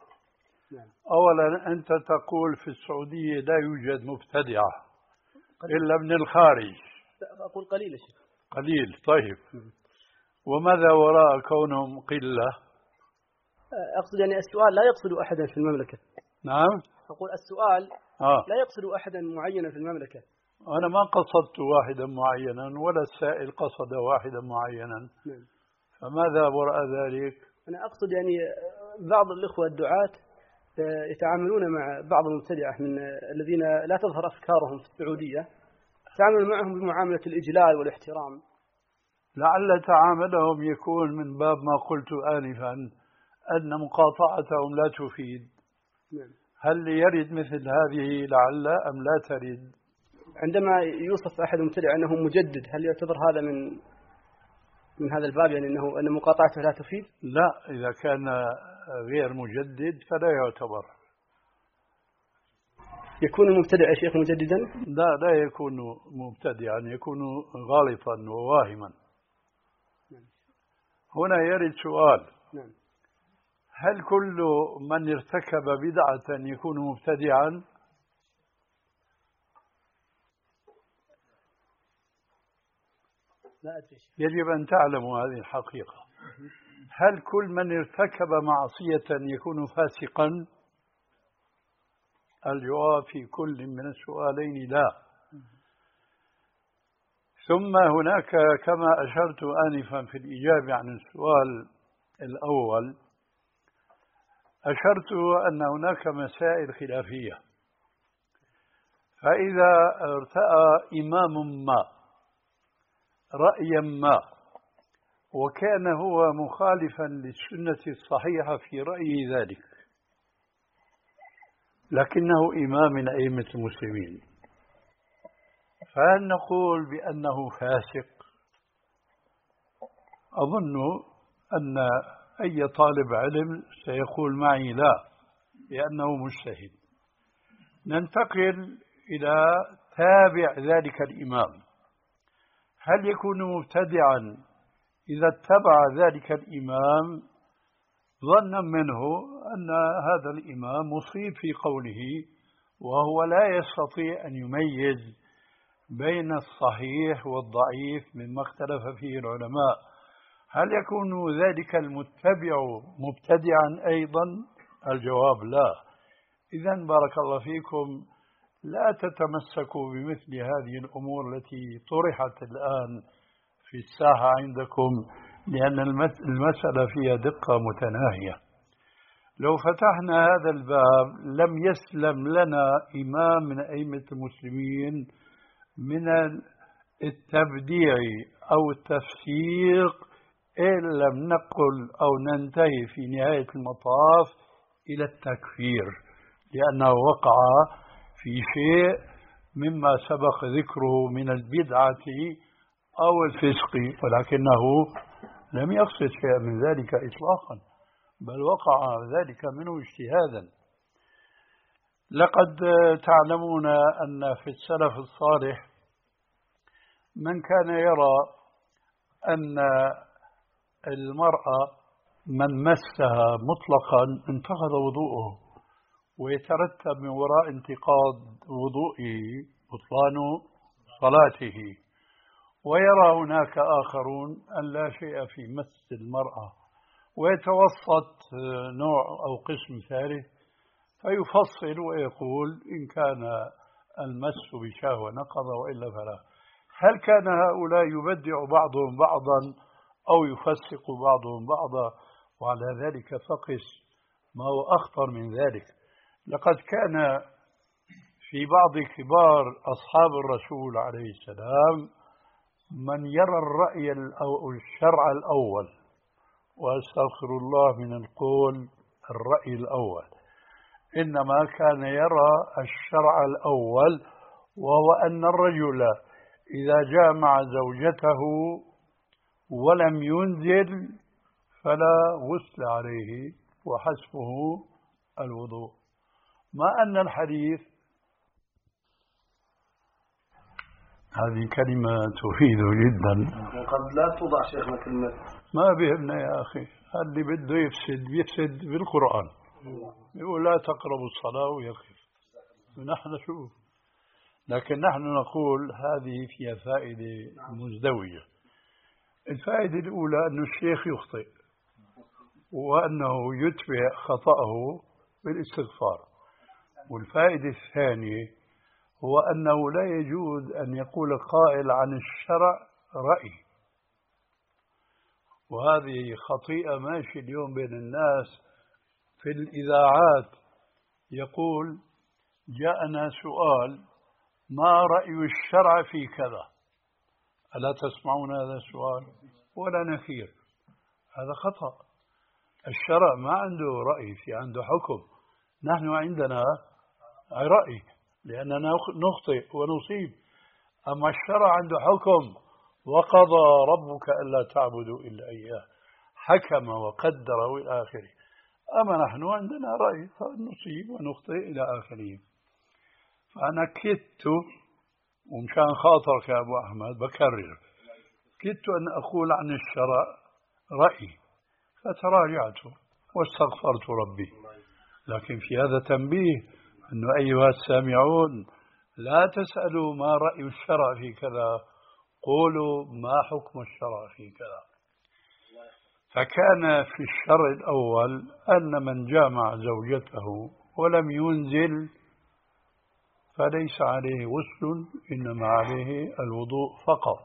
أولا أنت تقول في السعودية لا يوجد مبتدعة إلا من الخارج. أقول قليل يا شيخ. قليل. طيب وماذا وراء كونهم قلة؟ أقصد يعني السؤال لا يقصد أحدا في المملكة. نعم. أقول السؤال آه. لا يقصد أحدا معينا في المملكة. أنا ما قصدت واحدا معينا ولا السائل قصد واحدا معينا. نعم. فماذا وراء ذلك؟ أنا أقصد يعني بعض الإخوة الدعاة يتعاملون مع بعض المبتدعة من الذين لا تظهر أفكارهم في السعودية، يتعاملون معهم بمعاملة الإجلال والاحترام. لعل تعاملهم يكون من باب ما قلت آنفا أن مقاطعتهم لا تفيد. نعم. هل يرد مثل هذه لعل أم لا ترد؟ عندما يوصف أحد المبتدع أنه مجدد، هل يعتبر هذا من من هذا الباب، يعني أنه أن مقاطعته لا تفيد؟ لا، إذا كان غير مجدد فلا يعتبر. يكون المبتدع يا شيخ مجددا؟ لا، لا يكون مبتدعا، يكون غالطا وواهما. نعم. هنا يرد سؤال. نعم. هل كل من ارتكب بدعة يكون مبتدعا؟ لا أدري. يجب أن تعلموا هذه الحقيقة. هل كل من ارتكب معصية يكون فاسقا؟ الجواب في كل من السؤالين لا. ثم هناك كما أشرت آنفا في الإجابة عن السؤال الأول، أشرت أن هناك مسائل خلافية. فإذا ارتأى إمام ما رأيا ما وكان هو مخالفا للسنة الصحيحة في رأي ذلك، لكنه إمام من أئمة المسلمين، فهل نقول بأنه فاسق؟ أظن أن أي طالب علم سيقول معي لا، لأنه مجتهد. ننتقل إلى تابع ذلك الإمام. هل يكون مبتدعا إذا اتبع ذلك الإمام ظنا منه أن هذا الإمام مصيب في قوله وهو لا يستطيع أن يميز بين الصحيح والضعيف مما اختلف فيه العلماء؟ هل يكون ذلك المتبع مبتدعا أيضا؟ الجواب لا. إذن بارك الله فيكم لا تتمسكوا بمثل هذه الأمور التي طرحت الآن في الساحة عندكم، لأن المسألة فيها دقة متناهية. لو فتحنا هذا الباب لم يسلم لنا إمام من أئمة المسلمين من التبديع أو التفسيق إن لم نقل أو ننتهي في نهاية المطاف إلى التكفير، لأنه وقع في شيء مما سبق ذكره من البدعة أو الفسق، ولكنه لم يقصد شيئا من ذلك إطلاقا، بل وقع ذلك منه اجتهادا. لقد تعلمون أن في السلف الصالح من كان يرى أن المرأة من مسها مطلقا انتقض وضوءه، ويترتب من وراء انتقاض وضوئه بطلان صلاته. ويرى هناك آخرون أن لا شيء في مس المرأة، ويتوسط نوع أو قسم ثالث فيفصل ويقول إن كان المس بشهوة نقض وإلا فلا. هل كان هؤلاء يبدع بعضهم بعضا أو يفسق بعضهم بعضا؟ وعلى ذلك فقس ما هو أخطر من ذلك. لقد كان في بعض كبار أصحاب الرسول عليه السلام من يرى الرأي أو الشرع الأول، وأستغفر الله من القول الرأي الأول، إنما كان يرى الشرع الأول، وهو أن الرجل إذا جامع زوجته ولم ينزل فلا غسل عليه وحسبه الوضوء، ما أن الحديث. هذه كلمة تفيد جدا، قد لا توضع شيخنا كلمة ما بهمنا يا أخي. اللي بده يفسد يفسد بالقرآن، يقول لا تقربوا الصلاة ويقف. نحن شوف، لكن نحن نقول هذه فيها فائدة مزدوجة. الفائدة الأولى أن الشيخ يخطئ وأنه يتبع خطأه بالاستغفار، والفائدة الثانية هو أنه لا يجوز أن يقول قائل عن الشرع رأي. وهذه خطيئة ماشي اليوم بين الناس في الإذاعات، يقول جاءنا سؤال ما رأي الشرع في كذا، ألا تسمعون هذا السؤال؟ ولا نكير. هذا خطأ. الشرع ما عنده رأي، في عنده حكم. نحن عندنا رأي لأننا نخطئ ونصيب، أما الشرع عنده حكم، وقضى ربك ألا تعبدوا إلا إياه، حكم وقدر وإلى آخره. أما نحن عندنا رأي فنصيب ونخطئ إلى آخره. فأنا كدت، ومشان خاطرك يا أبو أحمد بكرر، كدت أن أقول عن الشرع رأي، فتراجعت واستغفرت ربي. لكن في هذا تنبيه أنه أيها السامعون لا تسألوا ما رأي الشرع في كذا، قولوا ما حكم الشرع في كذا. فكان في الشرع الأول أن من جامع زوجته ولم ينزل فليس عليه غسل، إنما عليه الوضوء فقط.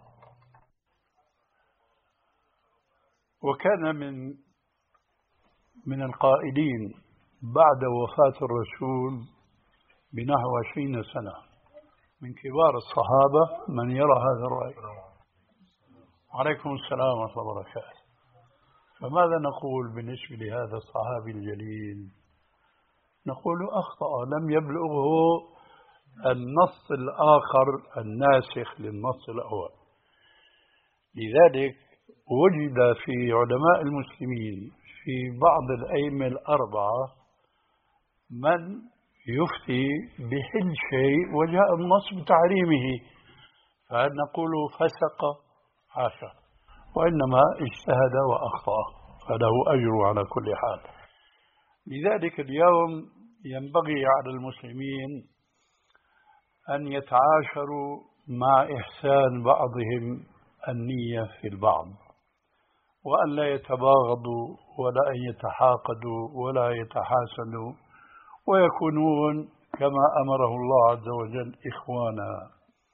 وكان من من القائلين بعد وفاة الرسول بنحو عشرين سنة من كبار الصحابة من يرى هذا الرأي. عليكم السلام ورحمة الله وبركاته. فماذا نقول بالنسبة لهذا الصحابي الجليل؟ نقول أخطأ، لم يبلغه النص الآخر الناسخ للنص الأول. لذلك وجد في علماء المسلمين في بعض الأئمة الأربعة من يفتي بحل شيء وجاء النص بتحريمه، فهل نقول فسق؟ حاشا، وإنما اجتهد وأخطأ، فله أجر على كل حال. لذلك اليوم ينبغي على المسلمين أن يتعاشروا مع إحسان بعضهم النية في البعض، وأن لا يتباغضوا ولا أن يتحاقدوا ولا يتحاسدوا، ويكونون كما أمره الله عز وجل إخوانا.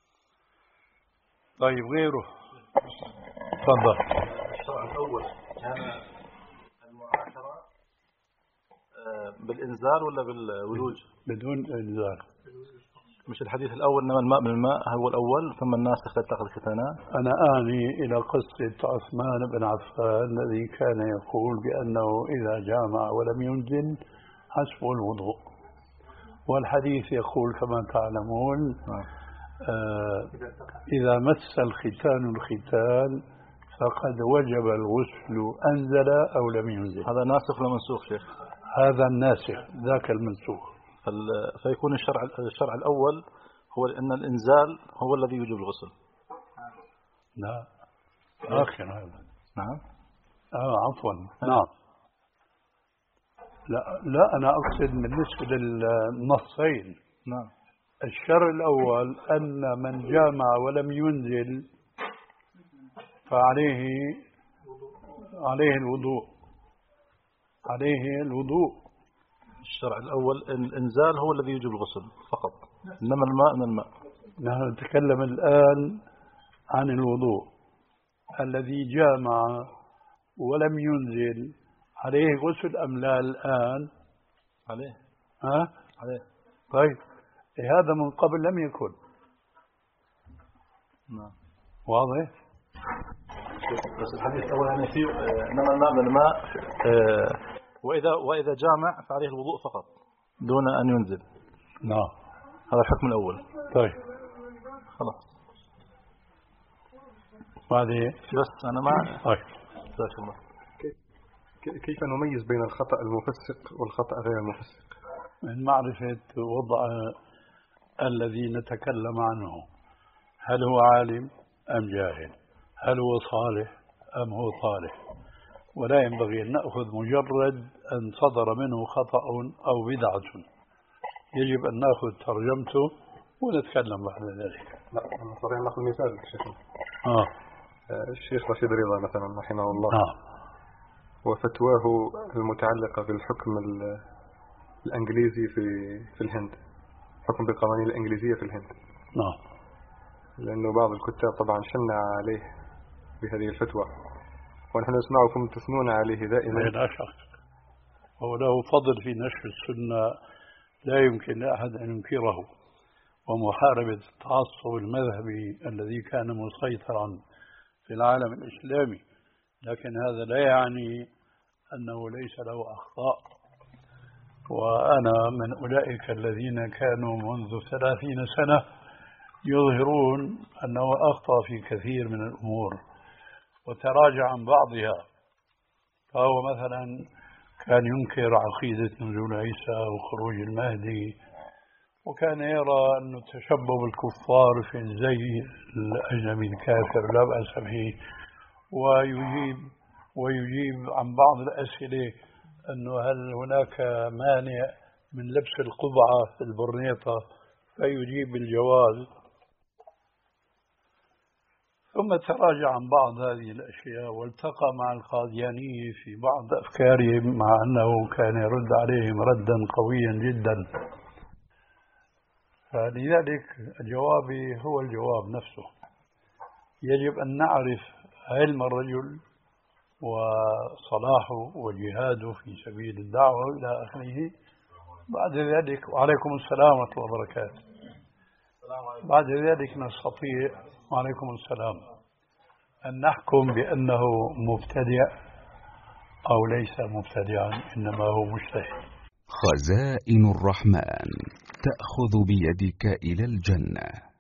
طيب غيره تفضل. الشرع الأول كان المعاشرة بالإنزال ولا بالولوج؟ بدون إنزال. مش الحديث الأول إنما الماء من الماء هو الأول ثم الناس تتخذ الختانات؟ أنا آني إلى قصة عثمان بن عفان الذي كان يقول بأنه إذا جامع ولم ينزل حسبه الوضوء، والحديث يقول كما تعلمون آه إذا مس الختان الختان فقد وجب الغسل أنزل أو لم ينزل. هذا ناسخ ولا منسوخ شيخ؟ هذا الناسخ، ذاك المنسوخ. فيكون الشرع الشرع الأول هو أن الإنزال هو الذي يوجب الغسل. لا آخر هذا. نعم آه عفوا نعم. لا لا أنا أقصد بالنسبة للنصين. نعم. الشرع الأول أن من جامع ولم ينزل فعليه عليه الوضوء عليه الوضوء. الشرع الأول الإنزال هو الذي يجب الغسل فقط، إنما الماء من الماء. نحن نتكلم الآن عن الوضوء. الذي جامع ولم ينزل عليه غسل أم لا الآن؟ عليه. ها؟ عليه. طيب هذا من قبل لم يكن. نعم. واضح؟ بس الحديث الأول يعني فيه إنما الماء من الماء، وإذا وإذا جامع فعليه الوضوء فقط دون أن ينزل. نعم. هذا الحكم الأول. طيب خلاص. بعدين بس أنا ما. طيب. جزاك الله. كيف نميز بين الخطأ المفسق والخطأ غير المفسق؟ من معرفة وضع الذي نتكلم عنه، هل هو عالم أم جاهل، هل هو صالح أم هو طالح. ولا ينبغي أن نأخذ مجرد أن صدر منه خطأ أو بدعة، يجب أن نأخذ ترجمته ونتكلم بعد ذلك. لا نستطيع أن نأخذ مثال شيخنا. آه. الشيخ رشيد رضا مثلا رحمه الله، آه. وفتواه المتعلقة بالحكم الإنجليزي في في الهند، حكم بالقوانين الإنجليزية في الهند. نعم. لأنه بعض الكتاب طبعا شنع عليه بهذه الفتوى، ونحن نسمعكم تثنون عليه دائما. لا شك، هو له فضل في نشر السنة لا يمكن لأحد أن ينكره، ومحاربة التعصب المذهبي الذي كان مسيطرا في العالم الإسلامي. لكن هذا لا يعني أنه ليس له أخطاء، وأنا من أولئك الذين كانوا منذ ثلاثين سنة يظهرون أنه أخطأ في كثير من الأمور وتراجع عن بعضها. فهو مثلا كان ينكر عقيدة نزول عيسى وخروج المهدي، وكان يرى أن التشبه بالكفار في الزي الأجنبي الكافر لا بأس به، ويجيب ويجيب عن بعض الأسئلة أنه هل هناك مانع من لبس القبعة في البرنيطة، فيجيب بالجواز. ثم تراجع عن بعض هذه الأشياء والتقى مع القاديانية في بعض أفكارهم، مع أنه كان يرد عليهم ردا قويا جدا. فلذلك جوابي هو الجواب نفسه. يجب أن نعرف علم الرجل وصلاحه وجهاده في سبيل الدعوة إلى آخره. بعد ذلك وعليكم السلام ورحمة الله وبركاته. بعد ذلك نستطيع وعليكم السلام أن نحكم بأنه مبتدع أو ليس مبتدعا، إنما هو مجتهد. خزائن الرحمن تأخذ بيدك إلى الجنة.